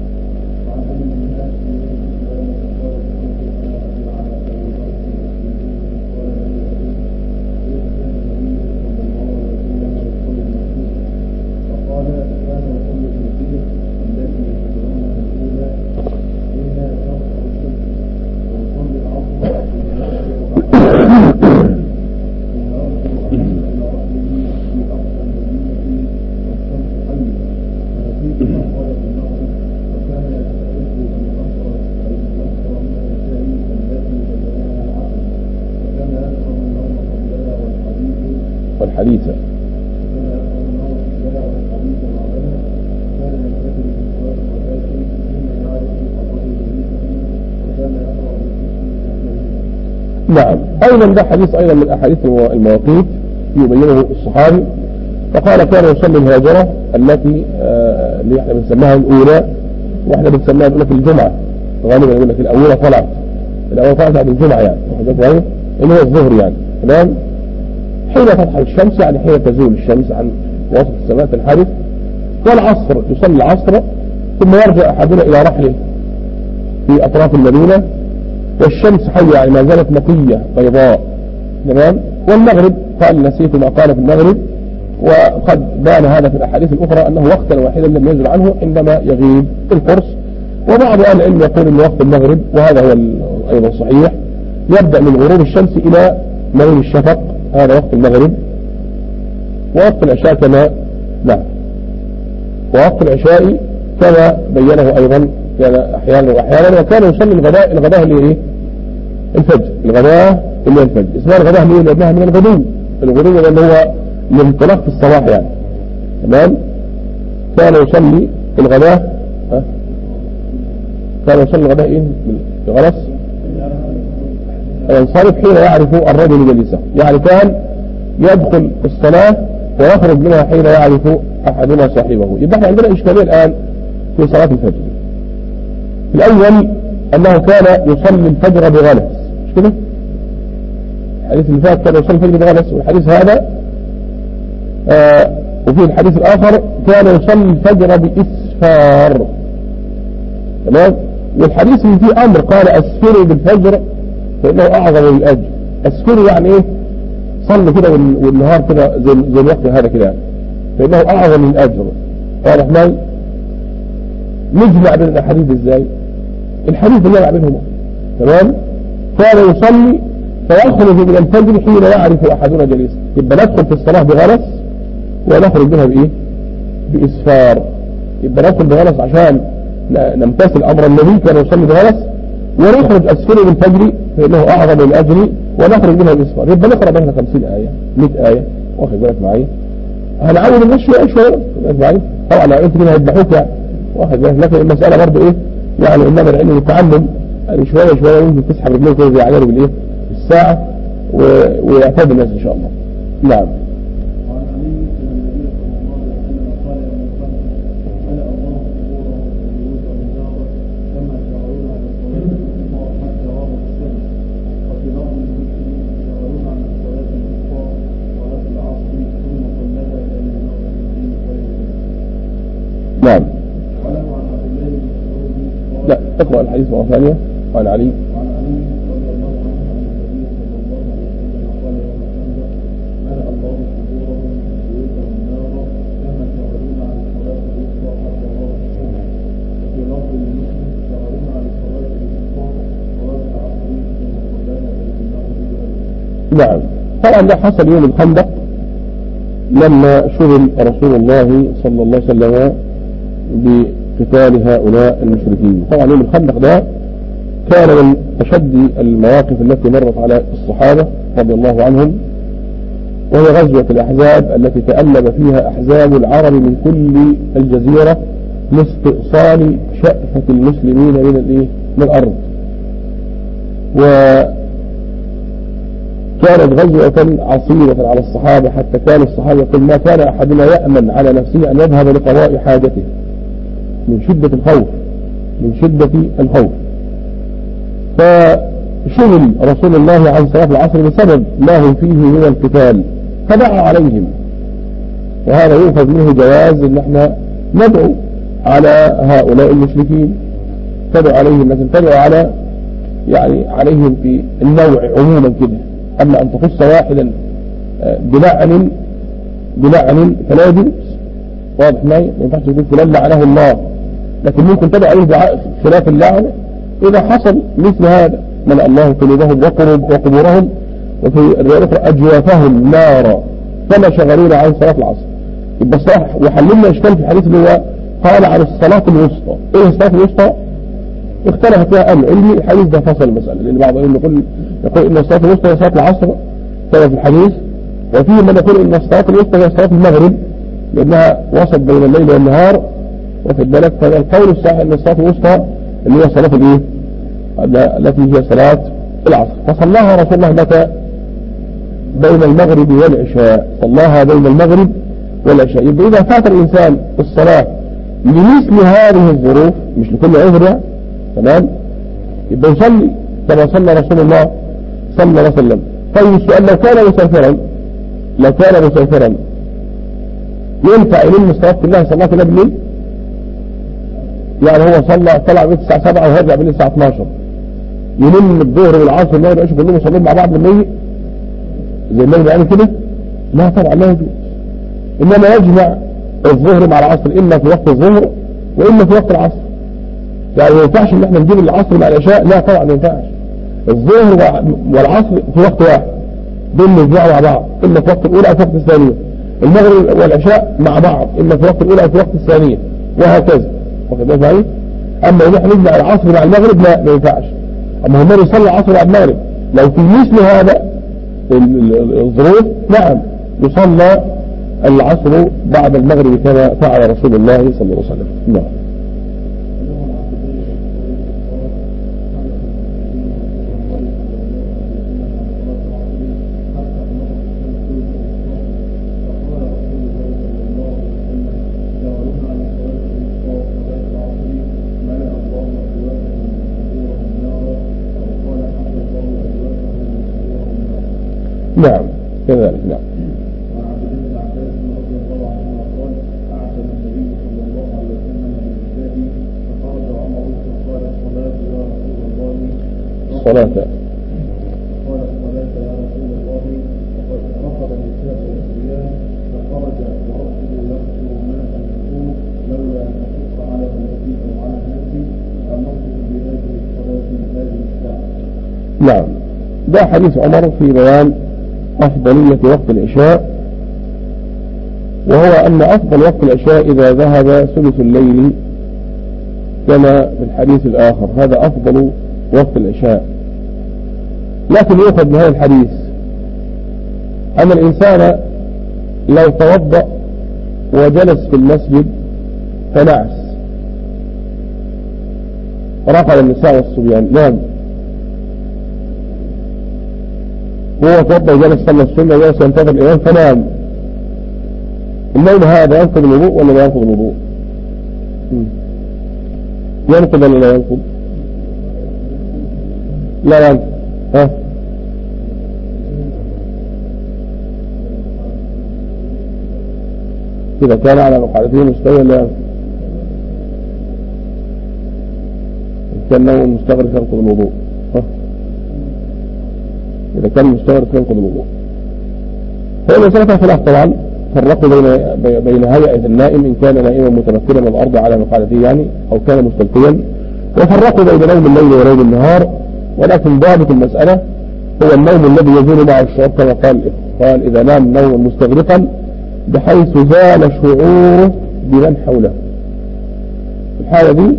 والحديثة نعم. أيضا ده حديث أيضا من أحاديث المواقيت يبينه الصحابي، فقال كان يصلي الهاجرة التي آه اللي احنا بنسميها الأولى، واحنا بنسميها بنقول لك الجمعة، غالبا يقول لك الأولى طلعت الأولى طلعت بعد الجمعة يعني اللي هو الظهر يعني. تمام؟ حين تضحى الشمس يعني حين تزول الشمس عن وسط السماء تنحرف. والعصر يصلي العصر ثم يرجع أحدنا إلى رحله في أطراف المدينة والشمس حية يعني ما زالت نقية بيضاء. تمام؟ والمغرب قال نسيت ما قال في المغرب، وقد بان هذا في الأحاديث الأخرى أنه وقتا واحدا لم ينزل عنه عندما يغيب القرص. وبعض أهل العلم يقول أن وقت المغرب، وهذا هو أيضا صحيح، يبدأ من غروب الشمس إلى مغيب الشفق، هذا وقت المغرب. ووقت العشاء كما نعم ووقت العشاء كما بينه أيضا كان أحيانا وأحيانا. وكان يصلي الغداء الغداء اللي إيه الفجر، الغداء اللي الفجر اسمها الغداء اللي لأنها من الغدو، الغدو لأنه هو الانطلاق في الصباح يعني. تمام؟ كان يصلي الغداء ها؟ كان يصلي الغداء إيه غلس ينصرف حين يعرف الرجل جليسه، يعني كان يدخل الصلاة ويخرج منها حين يعرف أحدنا صاحبه. يبقى احنا عندنا إشكالية الآن في صلاة الفجر. الأول أنه كان يصلي الفجر بغلس، مش كده؟ الحديث اللي فات كان يصلي الفجر بغلس، والحديث هذا آه وفي الحديث الآخر كان يصلي الفجر بإسفار. تمام؟ والحديث اللي فيه أمر قال أسفروا بالفجر فإنه أعظم من الأجر. أسفروا يعني إيه؟ صلوا كده والنهار كده زي, زي الوقت هذا كده، فإنه أعظم من الأجر. قال رحمن نجمع بين الأحاديث إزاي؟ الحديث اللي يلعب بينهم. تمام؟ كان يصلي فيخرج من الفجر حين يعرف أحدنا جليسه. يبقى ندخل في الصلاة بغلس ونخرج منها بإيه؟ بإسفار. يبقى ندخل بغلس عشان نمتثل أمر النبي كان يصلي بغلس، ونخرج أسفل من الفجر فإنه أعظم من الأجر ونخرج منها بإسفار. يبقى نقرأ بينها خمسين آية مئة آية. واخد بالك معي؟ هنعود الناس شوية شوية معي. طبعا لو أنت كده هيذبحوك يعني، واخد بالك. لكن المسألة برضه إيه يعني إنما العلم التعلم يعني شوية شوية يمكن تسحب رجليه كده زي عجله بالإيه الساعة و... ويعتاد الناس إن شاء الله. نعم. نعم. لا اقرأ الحديث مرة ثانية. قال علي نعم. طبعا ده حصل يوم الخندق لما شغل رسول الله صلى الله عليه وسلم بقتال هؤلاء المشركين. طبعا يوم الخندق ده كان من أشد المواقف التي مرت على الصحابة رضي الله عنهم، وهي غزوة الأحزاب التي تألب فيها أحزاب العرب من كل الجزيرة لاستئصال شأفة المسلمين من من الأرض. وكانت غزوة عصيبة على الصحابة، حتى كان الصحابة يقول ما كان أحدنا يأمن على نفسه أن يذهب لقضاء حاجته من شدة الخوف من شدة الخوف. فشغل رسول الله عن صلاة العصر بسبب ما هم فيه من القتال، فدعا عليهم. وهذا يؤخذ منه جواز ان احنا ندعو على هؤلاء المشركين، تدعو عليهم، لكن تدعو على يعني عليهم في النوع عموما كده. اما ان تخص واحدا بلعن بلعن فلا يجوز، واضح معي؟ ما ينفعش تقول فلان لعنه الله، لكن ممكن تدعو عليه دعاء خلاف اللعن إذا حصل مثل هذا. ملأ الله قلوبهم وقبورهم، وفي الرواية الأخرى أجوافهم نارا كما شغلون عن صلاة العصر. يبقى الصراحة وحللنا إشكال في الحديث اللي هو قال عن الصلاة الوسطى. إيه الصلاة الوسطى؟ اختلف فيها أهل العلم. الحديث ده فصل المسألة، لأن بعض العلم يقول يقول إن الصلاة الوسطى هي صلاة العصر كما في الحديث، وفيه من يقول إن الصلاة الوسطى هي صلاة المغرب لأنها وسط بين الليل والنهار. واخد بالك؟ فالقول الصحيح أن الصلاة الوسطى اللي هي صلاة الايه التي هي صلاة العصر. فصلاها رسول الله متى؟ بين المغرب والعشاء. صلاها بين المغرب والعشاء. يبقى إذا فات الإنسان الصلاة لمثل هذه الظروف، مش لكل عذر، تمام، يبقى يصلي كما صلى رسول الله صلى الله عليه وسلم. طيب السؤال، لو كان مسافرا لو كان مسافرا ينفع يلم الصلاة كلها صلاة كلها بالليل؟ يعني هو صلى طلع بيت الساعة سبعة وهرجع بالليل الساعة اتناشر، يلم الظهر والعصر والمغرب والعشاء كلهم يصلون مع بعض بالليل زي ما بيعمل كده؟ لا طبعا لا يجوز. انما يجمع الظهر مع العصر اما في وقت الظهر واما في وقت العصر. يعني ما ينفعش ان احنا نجيب العصر مع العشاء، لا طبعا ما ينفعش. الظهر والعصر في وقت واحد دول يجمعوا مع بعض، اما في وقت الاولى او في وقت الثانيه. المغرب والعشاء مع بعض اما في وقت الاولى او في وقت الثانيه، وهكذا. واخد بالك معايا؟ اما نحن نجمع العصر مع المغرب لا ما ينفعش. اما هم يصلي العصر مع المغرب لو في مثل هذا الظروف نعم يصلى العصر بعد المغرب كما فعل رسول الله صلى الله عليه وسلم. نعم. نعم كذلك. نعم. وعن عبد الله بن عباس رضي الله عنهما قال أعتم النبي صلى الله عليه وسلم بالنساء فخرج عمر فقال الصلاة يا رسول الله الصلاة قال الصلاة يا رسول الله وقد رفض النساء والصيام فخرج ورأسه يغسل ماء النفوس لولا أن أشق على بناتي أو على نفسي أمرته بهذه الصلاة هذه الساعة. نعم. ده حديث عمر في بيان أفضلية وقت العشاء، وهو أن أفضل وقت العشاء إذا ذهب ثلث الليل كما في الحديث الآخر، هذا أفضل وقت العشاء. لكن يؤخذ بهذا الحديث أن الإنسان لو توضأ وجلس في المسجد فنعس رقد النساء والصبيان، نعم، هو توضأ وجلس صلى السنة وجلس ينتظر الإمام فنام، النوم هذا ينقض الوضوء ولا لا ينقض الوضوء؟ ينقض ولا لا ينقض؟ لا ينقض. ها إذا كان على مقعدته مستوى لا ينقض، كان نوم مستغرق ينقض الوضوء. ها إذا كان مستغرق ينقض الوضوء. هو مسألة خلاف طبعا، فرقوا بين بين هيئة النائم إن كان نائما متمكنا من الأرض على مقعدته يعني أو كان مستلقيا، وفرقوا بين نوم الليل ونوم النهار، ولكن ضابط المسألة هو النوم الذي يزول معه الشعور كما قال قال إذا نام نوما مستغرقا بحيث زال شعوره بمن حوله. في الحالة دي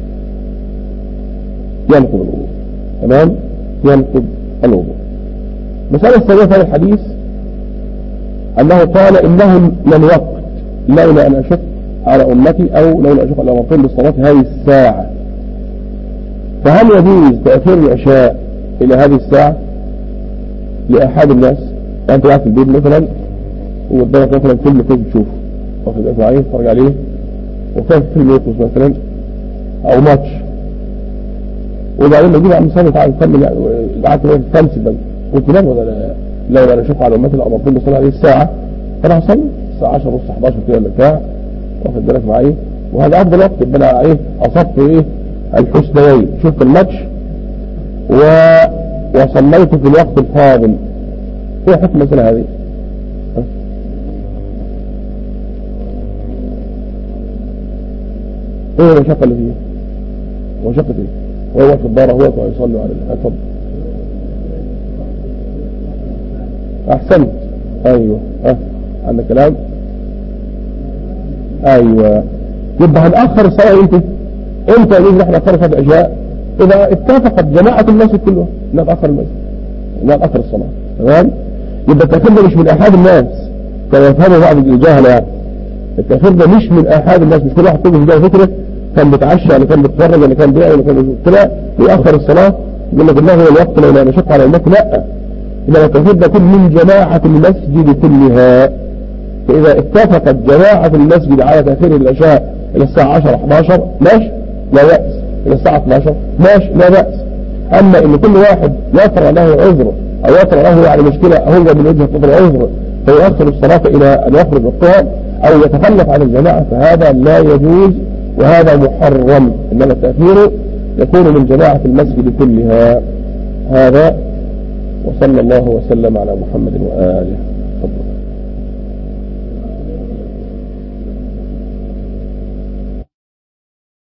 ينقض الوضوء. تمام؟ ينقض الوضوء. مسألة الثانية في الحديث أنه قال إنه من وقت لولا أن أشق على أمتي أو لولا أشق على أمتي بالصلاة هذه الساعة. فهل يجوز تأخير العشاء إلى هذه الساعة لأحد الناس؟ أنت قاعد في البيت مثلا وقدامك مثلا فيلم كنت تشوفه واخد بالك معايا تتفرج عليه وكان فيلم يخلص مثلا أو ماتش وبعدين نجيب عم سامي تعالى نكمل قعدت وقت خمس بقى قلت لا ولا لولا أنا أشوف على أمتي لأمرتهم بالصلاة هذه الساعة فأنا هصلي الساعة عشرة ونص حداشر كده ولا بتاع واخد بالك معايا وهذا أفضل وقت يبقى أنا إيه أصبت إيه الحسنيين شفت الماتش و... وصليت في الوقت الفاضل. ايه حكم مثلا هذه؟ ايه المشقة اللي فيها؟ مشقة ايه؟ هو في الدار هو ويصلي على الحفظ. احسنت. ايوه ها عندك كلام. ايوه يبقى هنأخر الصلاة امتى؟ امتى نيجي نحن نأخر صلاة العشاء؟ إذا اتفقت جماعة المسجد كلها نتأخر المسجد نتأخر الصلاة. تمام؟ يبقى التأخير ده مش من أحد الناس كما يفهموا بعض الجهلة يعني. التأخير ده مش من أحد الناس مش كل واحد تيجي في فكرة كان بيتعشى ولا كان بيتفرج ولا كان بيعمل ولا كان كده يأخر الصلاة يقول لك الله هو الوقت لو لا نشق على المسجد. لا، إنما التأخير ده كل من جماعة المسجد كلها. فإذا اتفقت جماعة المسجد على تأخير العشاء إلى الساعة عشرة حداشر ماشي لا بأس، إلى الساعة اثناشر ماشي لا بأس. أما إن كل واحد يطرأ له عذر أو يطرأ له يعني مشكلة هو من وجهة نظر عذر فيؤخر الصلاة إلى أن يخرج وقتها أو يتخلف عن الجماعة فهذا لا يجوز وهذا محرم. إنما التأخير يكون من جماعة المسجد كلها. هذا وصلى الله وسلم على محمد وآله. تفضل.